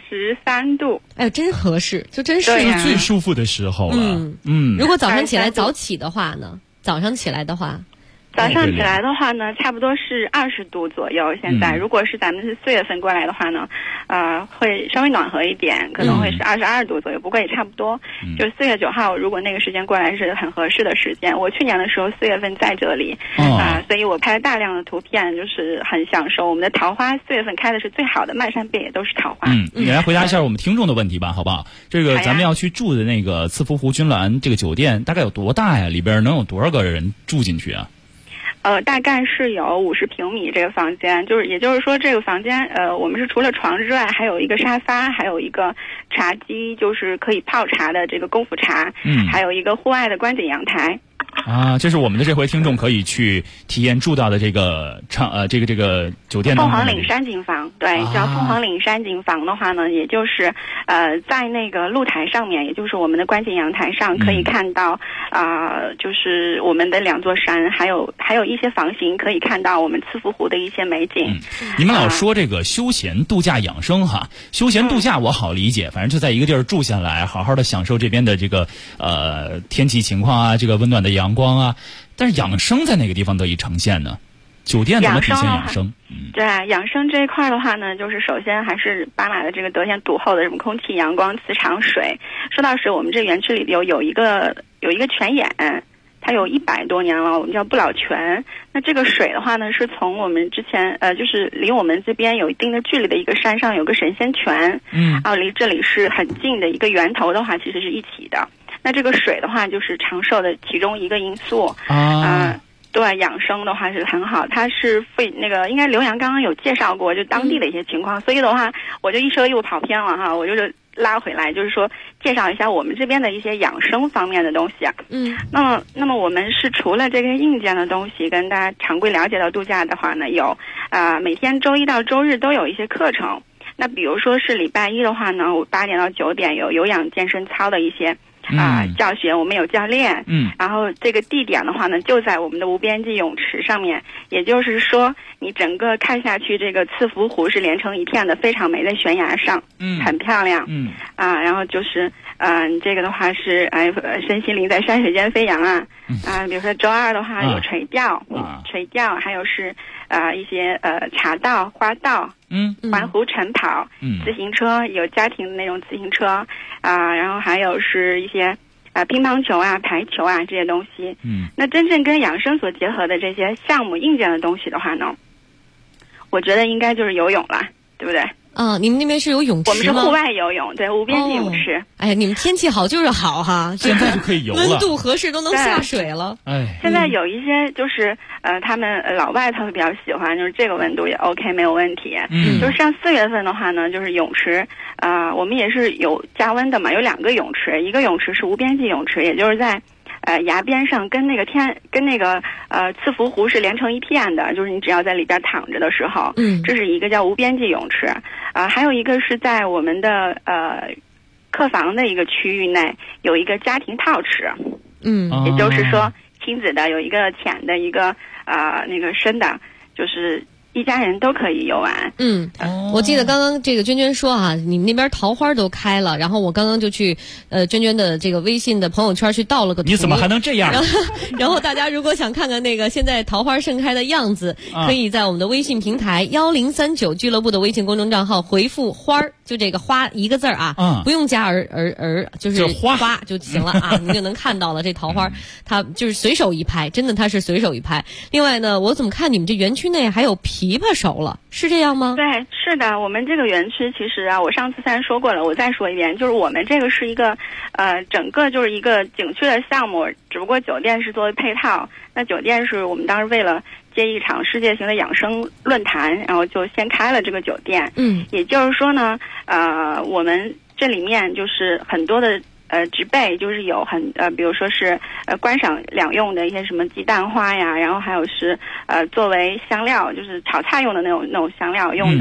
23度， 哎，真合适，就真是最舒服的时候了。 如果早上起来早起的话呢？早上起来的话呢，差不多是20度左右。现在，如果是咱们是4月份过来的话呢，会稍微暖和一点，可能会是22度左右，不过也差不多。就是4月9号，如果那个时间过来是很合适的时间。我去年的时候4月份在这里，所以我拍了大量的图片，就是很享受。我们的桃花4月份开的是最好的，漫山遍野都是桃花。 你来回答一下我们听众的问题吧，好不好？这个咱们要去住的那个赐福湖君兰这个酒店大概有多大呀？里边能有多少个人住进去啊？ 大概是有50平米这个房间，也就是说这个房间，我们是除了床之外，还有一个沙发，还有一个茶几，就是可以泡茶的这个功夫茶，还有一个户外的观景阳台。 这是我们的这回听众可以去体验住到的这个这个酒店的凤凰岭山景房。对，叫凤凰岭山景房的话呢，也就是在那个露台上面，也就是我们的观景阳台上，可以看到就是我们的2座山，还有一些房型可以看到我们赐福湖的一些美景。 你们老说这个休闲度假养生哈，休闲度假我好理解，反正就在一个地儿住下来，好好的享受这边的这个天气情况啊，这个温暖的阳光啊。但是养生在哪个地方得以呈现呢？酒店怎么体现养生？ 对，养生这一块的话呢，就是首先还是巴马的这个得天独厚的什么空气、阳光、磁场、水。说到水，我们这园区里有一个泉眼，它有100多年了，我们叫不老泉。那这个水的话呢，是从我们之前就是离我们这边有一定的距离的一个山上有个神仙泉，离这里是很近的一个源头的话，其实是一起的。那这个水的话，就是长寿的其中一个因素对，养生的话是很好。它是应该刘洋刚刚有介绍过，就当地的一些情况，所以的话，我就一车又跑偏了哈，我就是拉回来，就是说介绍一下我们这边的一些养生方面的东西啊。那么我们是除了这个硬件的东西，跟大家常规了解到度假的话呢，有每天周一到周日都有一些课程。那比如说是礼拜一的话呢，我8点到9点有有氧健身操的一些教学，我们有教练，然后这个地点的话呢，就在我们的无边际泳池上面，也就是说，你整个看下去，这个赐福湖是连成一片的，非常美的悬崖上，很漂亮，然后就是这个的话是身心灵在山水间飞扬啊，比如说周二的话有垂钓，还有是一些茶道、花道，环湖晨跑，自行车有家庭的那种自行车然后还有是一些乒乓球啊、排球啊这些东西。那真正跟养生所结合的这些项目硬件的东西的话呢，我觉得应该就是游泳了，对不对？ 你们那边是有泳池吗？ 我们是户外游泳，对，无边际泳池。 哎呀，你们天气好就是好哈， 现在就可以游了， 温度合适都能下水了。 现在有一些就是他们老外他会比较喜欢，就是这个温度也 OK 没有问题。就是像4月份的话呢，就是泳池我们也是有加温的嘛，有2个泳池，一个泳池是无边际泳池，也就是在崖边上跟那个赐福湖是连成一片的，就是你只要在里边躺着的时候，这是一个叫无边际泳池。还有一个是在我们的客房的一个区域内有一个家庭套池，也就是说亲子的有一个浅的一个那个深的，就是一家人都可以游玩。 我记得刚刚这个娟娟说啊，你们那边桃花都开了，然后我刚刚就去娟娟的这个微信的朋友圈去盗了个图。 你怎么还能这样？ 然后大家如果想看看那个现在桃花盛开的样子，可以在我们的微信平台1039俱乐部的微信公众账号回复花儿，就这个花一个字啊，不用加就是花就行了啊，你就能看到了这桃花，它就是随手一拍，真的它是随手一拍。另外呢，我怎么看你们这园区内还有枇杷熟了，是这样吗？ 对，是的，我们这个园区其实我上次虽然说过了，我再说一遍，就是我们这个是一个整个就是一个景区的项目，只不过酒店是作为配套。那酒店是我们当时为了接一场世界型的养生论坛，然后就先开了这个酒店。也就是说呢，我们这里面就是很多的植被，就是有比如说是观赏两用的一些什么鸡蛋花呀，然后还有是作为香料，就是炒菜用的那种香料用的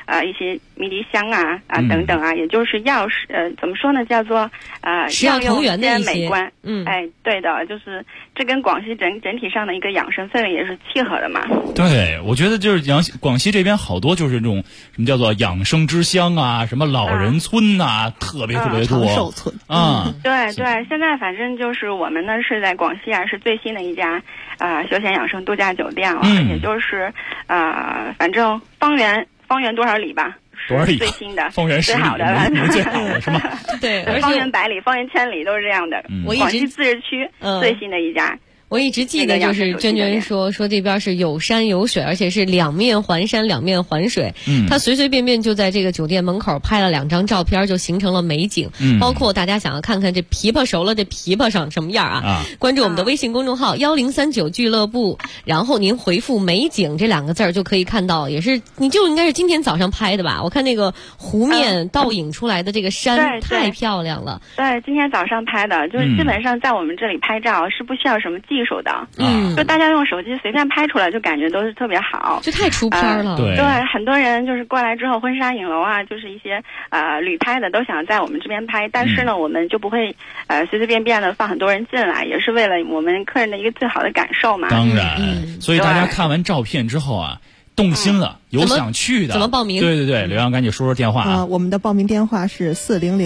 一些迷迭香啊等等啊，也就是怎么说呢，叫做食药同源的一些美观。对的，就是这跟广西整体上的一个养生氛围也是契合的嘛。 对，我觉得就是广西这边好多就是这种什么叫做养生之乡啊，什么老人村呐，特别多。 长寿村对，现在反正就是我们呢是在广西是最新的一家休闲养生度假酒店了，也就是反正方圆多少里吧。 多少里？ 最新的， 方圆10里， 最好的， 最好的是吗？ 对，而且方圆100里、方圆1000里都是这样的。广西自治区最新的一家。 我一直记得就是娟娟说这边是有山有水，而且是两面环山两面环水。他随随便便就在这个酒店门口拍了2张照片，就形成了美景。包括大家想要看看这枇杷熟了，这枇杷上什么样啊？关注我们的微信公众号1039俱乐部，然后您回复美景这2个字就可以看到，也是你就应该是今天早上拍的吧？我看那个湖面倒影出来的这个山太漂亮了。 对，今天早上拍的，就是基本上在我们这里拍照是不需要什么技术的，就大家用手机随便拍出来，就感觉都是特别好， 就太出片了。 对，很多人就是过来之后，婚纱影楼啊，就是一些旅拍的都想在我们这边拍，但是呢，我们就不会随随便便的放很多人进来，也是为了我们客人的一个最好的感受嘛。 当然，所以大家看完照片之后动心了，有想去的， 怎么报名？ 对，刘洋赶紧说电话我们的报名电话是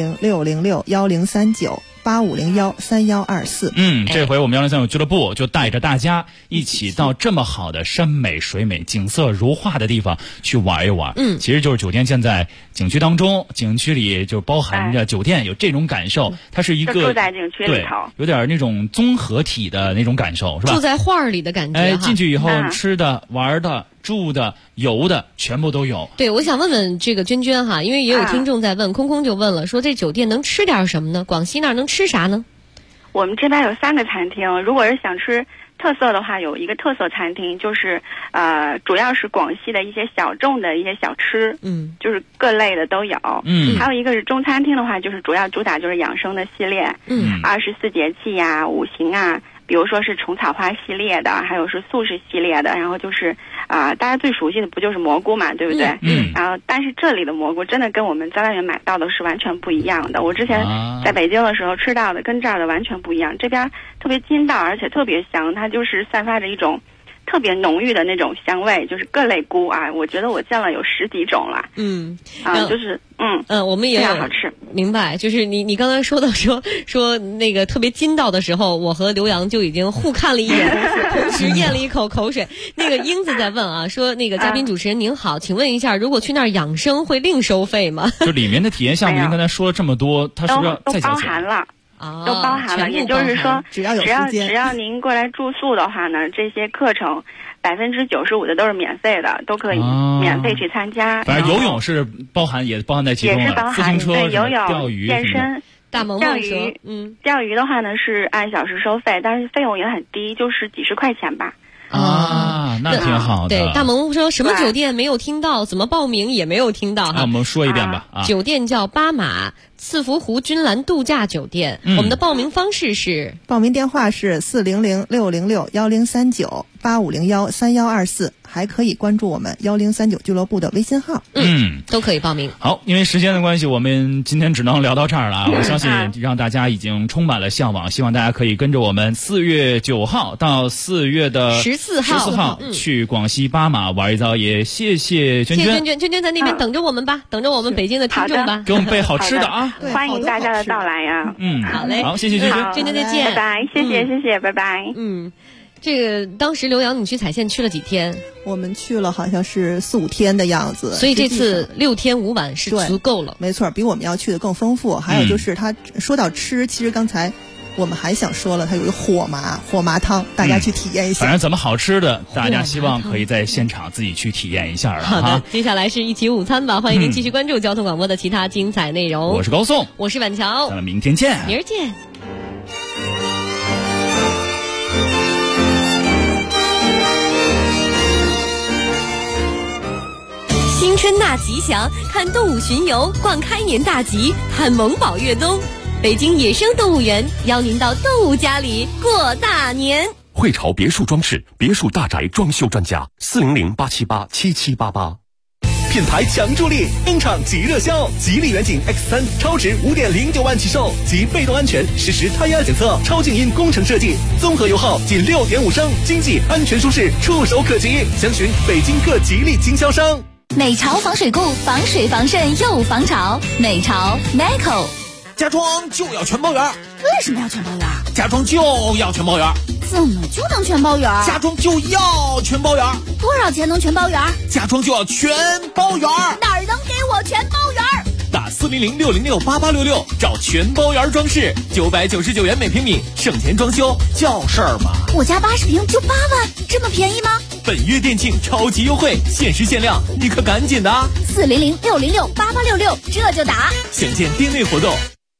400-606-1039-8501-3124。 这回我们1039俱乐部就带着大家一起到这么好的山美水美、景色如画的地方去玩一玩。其实就是酒店建在景区当中，景区里就包含着酒店，有这种感受。它是一个住在景区里头， 有点那种综合体的那种感受，是吧？ 住在画里的感觉。 进去以后吃的、玩的、住的、游的全部都有。 对，我想问问这个娟娟因为也有听众在问，空空就问了，说这酒店能吃点什么呢？广西那儿能吃啥呢？ 我们这边有3个餐厅，如果是想吃特色的话，有一个特色餐厅，就是主要是广西的一些小众的一些小吃，就是各类的都有。还有一个是中餐厅的话，就是主要主打就是养生的系列，24节气呀、5行啊。比如说是虫草花系列的，还有是素食系列的，然后就是大家最熟悉的不就是蘑菇嘛，对不对？然后但是这里的蘑菇真的跟我们在外面买到的是完全不一样的。我之前在北京的时候吃到的跟这儿的完全不一样，这边特别筋道，而且特别香，它就是散发着一种特别浓郁的那种香味，就是各类菇我觉得我见了有10几种了。就是我们也非常好吃。 明白，就是你刚才说到说那个特别筋道的时候，我和刘洋就已经互看了一眼，同时咽了一口口水。那个英子在问说那个嘉宾主持人您好，请问一下，如果去那儿养生会另收费吗？ 就里面的体验项目，您刚才说了这么多，它是不是要再加钱？ 都包含了。都包含了，也就是说，只要您过来住宿的话呢，这些课程95%的都是免费的，都可以免费去参加。 反正游泳是也包含在其中了， 也是包含。对，游泳、 钓鱼、 健身、 大萌钓鱼。钓鱼的话呢是按小时收费，但是费用也很低，就是几10块钱吧。 那挺好的。 对，大萌说什么酒店没有听到，怎么报名也没有听到我们说一遍吧。 酒店叫巴马赐福湖君兰度假酒店。我们的报名方式是， 报名电话是400-606-1039-8501-3124，还可以关注我们1039俱乐部的微信号。 都可以报名。 好，因为时间的关系，我们今天只能聊到这儿了。我相信让大家已经充满了向往，希望大家可以跟着我们4月9号到4月的14号去广西巴马玩一遭。也谢谢娟娟在那边等着我们吧，等着我们北京的听众吧， 给我们备好吃的欢迎大家的到来呀。 好嘞， 好，谢谢娟娟再见， 拜拜，谢谢，拜拜。 这个当时刘洋你去踩线去了几天？ 我们去了好像是4、5天的样子， 所以这次6天5晚是足够了。 没错，比我们要去的更丰富。还有就是他说到吃，其实刚才我们还想说了，它有一个火麻汤，大家去体验一下。 反正怎么好吃的，大家希望可以在现场自己去体验一下了。 好的，接下来是一起午餐吧，欢迎您继续关注交通广播的其他精彩内容。 我是高颂， 我是婉乔， 咱们明天见， 明儿见。 新春大吉祥，看动物巡游，逛开年大吉，看萌宝越冬。北京野生动物园邀您到动物家里过大年。 汇潮别墅装饰，别墅大宅装修专家，400-878-7788。 品牌强助力，登场即热销。吉利远景 X3 超值5.09万起售，及被动安全实时胎压检测，超静音工程设计，综合油耗仅6.5升，经济安全舒适，触手可及。详询北京各吉利经销商。 美潮防水固，防水防渗又防潮。美潮 Meco。 家装就要全包圆。 为什么要全包圆？ 家装就要全包圆。 怎么就能全包圆？ 家装就要全包圆。 多少钱能全包圆？ 家装就要全包圆。 哪儿能给我全包圆？ 打400-606-8866找全包圆装饰，999元每平米，省钱装修叫事儿吗？ 我家80平就8万，这么便宜吗？ 本月店庆超级优惠，限时限量，你可赶紧的 ！400-606-8866，这就打。 详见店内活动。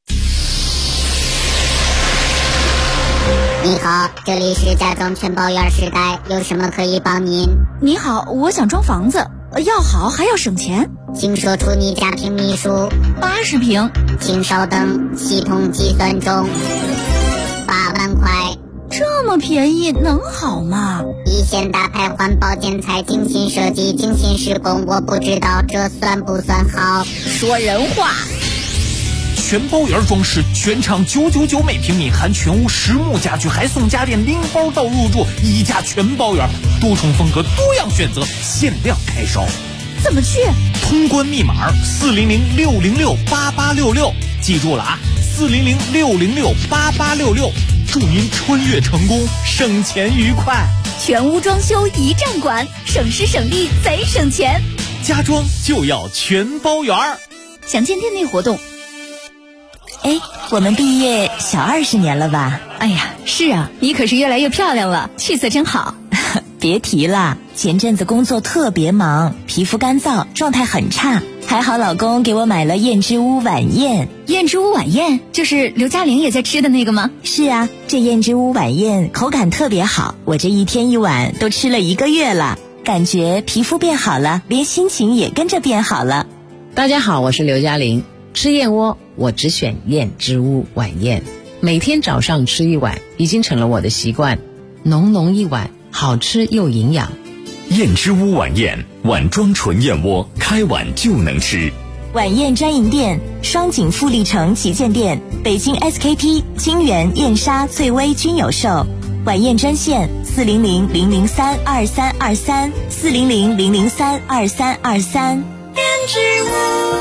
你好，这里是家装全包圆时代，有什么可以帮您？ 你好，我想装房子，要好还要省钱， 请说出你家庭米数。 80平。 请稍等，系统计算中。8万块。 这么便宜能好吗？ 一线大牌环保建材，精心设计，精心施工，我不知道这算不算好。 说人话。 全包圆装饰，全场999每平米，含全屋实木家具，还送家电拎包到入住，一家全包圆，多重风格，多样选择，限量开烧。 怎么去？ 通关密码400-606-8866，记住了啊，400-606-8866，祝您穿越成功，省钱愉快。 全屋装修一站管，省时省力贼省钱。 家装就要全包圆。 详见店内活动。 哎，我们毕业小20年了吧？ 哎呀，是啊，你可是越来越漂亮了，气色真好。 别提了，前阵子工作特别忙，皮肤干燥，状态很差。还好老公给我买了燕之屋晚宴。 燕之屋晚宴就是刘嘉玲也在吃的那个吗？ 是啊，这燕之屋晚宴口感特别好，我这一天一碗都吃了1个月了，感觉皮肤变好了，连心情也跟着变好了。 大家好，我是刘嘉玲。吃燕窝我只选燕之屋晚宴，每天早上吃1碗已经成了我的习惯，浓浓一碗，好吃又营养。 燕之屋晚宴，碗装纯燕窝，开碗就能吃。 晚宴专营店：双井富力城旗舰店、北京 SKP、金源、燕莎、翠微均有售。晚宴专线400-003-2323 400-003-2323。 燕之屋。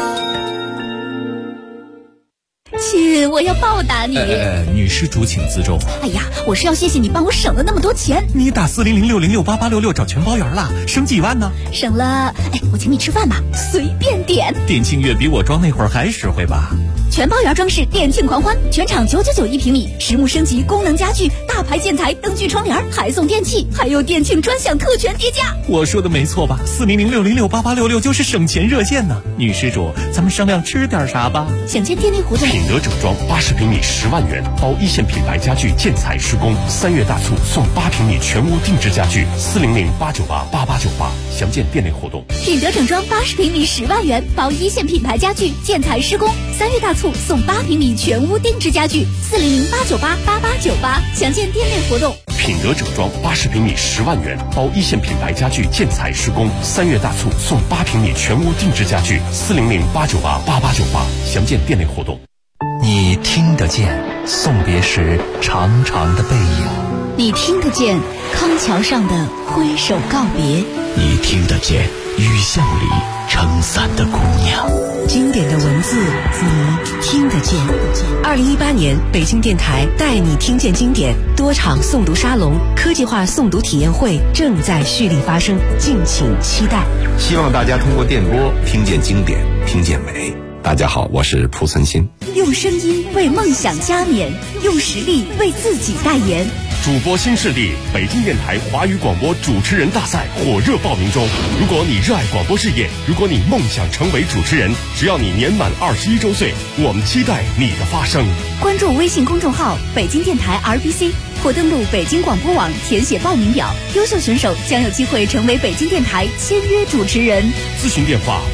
亲，我要报答你。 女施主请自重。 哎呀，我是要谢谢你帮我省了那么多钱。 你打400-606-8866找全包圆了，省几万呢？ 省了，我请你吃饭吧，随便点。 店庆月比我装那会儿还实惠吧？ 全包圆装饰店庆狂欢，全场999一平米，实木升级，功能家具，大牌建材，灯具窗帘，还送电器，还有店庆专享特权叠加。 我说的没错吧？400-606-8866就是省钱热线呢。女施主，咱们商量吃点啥吧？ 想见店内活动。 品德整装80平米10万元，包一线品牌家具建材施工，3月大促送8平米全屋定制家具，400-898-8898，详见店内活动。 品德整装80平米10万元，包一线品牌家具建材施工，3月大促送8平米全屋定制家具，400-898-8898，详见店内活动。 品德整装80平米10万元，包一线品牌家具建材施工，3月大促送8平米全屋定制家具，400-898-8898，详见店内活动。 你听得见送别时长长的背影， 你听得见康桥上的挥手告别， 你听得见雨巷里撑伞的姑娘。 经典的文字，你听得见。2018年，北京电台带你听见经典多场诵读沙龙、科技化诵读体验会正在蓄力发生，敬请期待。 希望大家通过电波听见经典，听见美。大家好，我是蒲存昕。 用声音为梦想加冕，用实力为自己代言。 主播新势力，北京电台华语广播主持人大赛火热报名中。如果你热爱广播事业，如果你梦想成为主持人，只要你年满21周岁，我们期待你的发声。 关注微信公众号北京电台 RBC， 或登录北京广播网填写报名表，优秀选手将有机会成为北京电台签约主持人。 咨询电话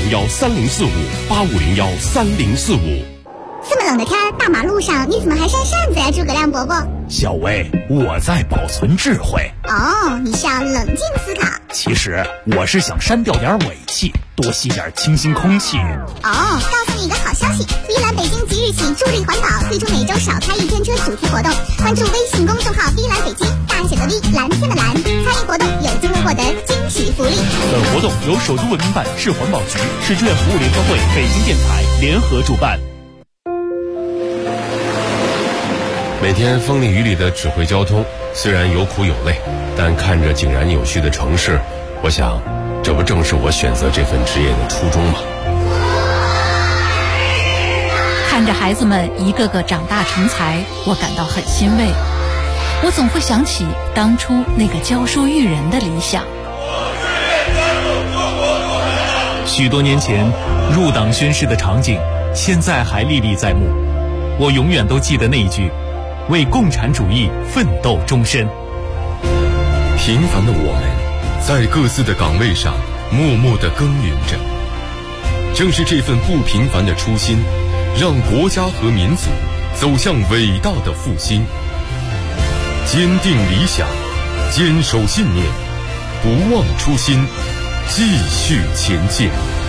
85013045，85013045。 这么冷的天，大马路上你怎么还扇扇子呀，诸葛亮伯伯？ 小薇，我在保存智慧。 哦，你是要冷静思考。 其实我是想删掉点尾气。 多吸点清新空气。 告诉你一个好消息，碧蓝北京即日起助力环保，推出每周少开一天车主题活动。关注微信公众号碧蓝北京，大写的 V， 蓝天的蓝，参与活动有机会获得惊喜福利。 本活动由首都文明办、市环保局、市志愿服务联合会、北京电台联合主办。 每天风里雨里的指挥交通，虽然有苦有累，但看着井然有序的城市，我想，这不正是我选择这份职业的初衷吗？ 看着孩子们一个个长大成才，我感到很欣慰。我总会想起当初那个教书育人的理想。 许多年前入党宣誓的场景，现在还历历在目。我永远都记得那一句：为共产主义奋斗终身。 平凡的我们，在各自的岗位上默默地耕耘着。正是这份不平凡的初心，让国家和民族走向伟大的复兴。坚定理想，坚守信念，不忘初心，继续前进。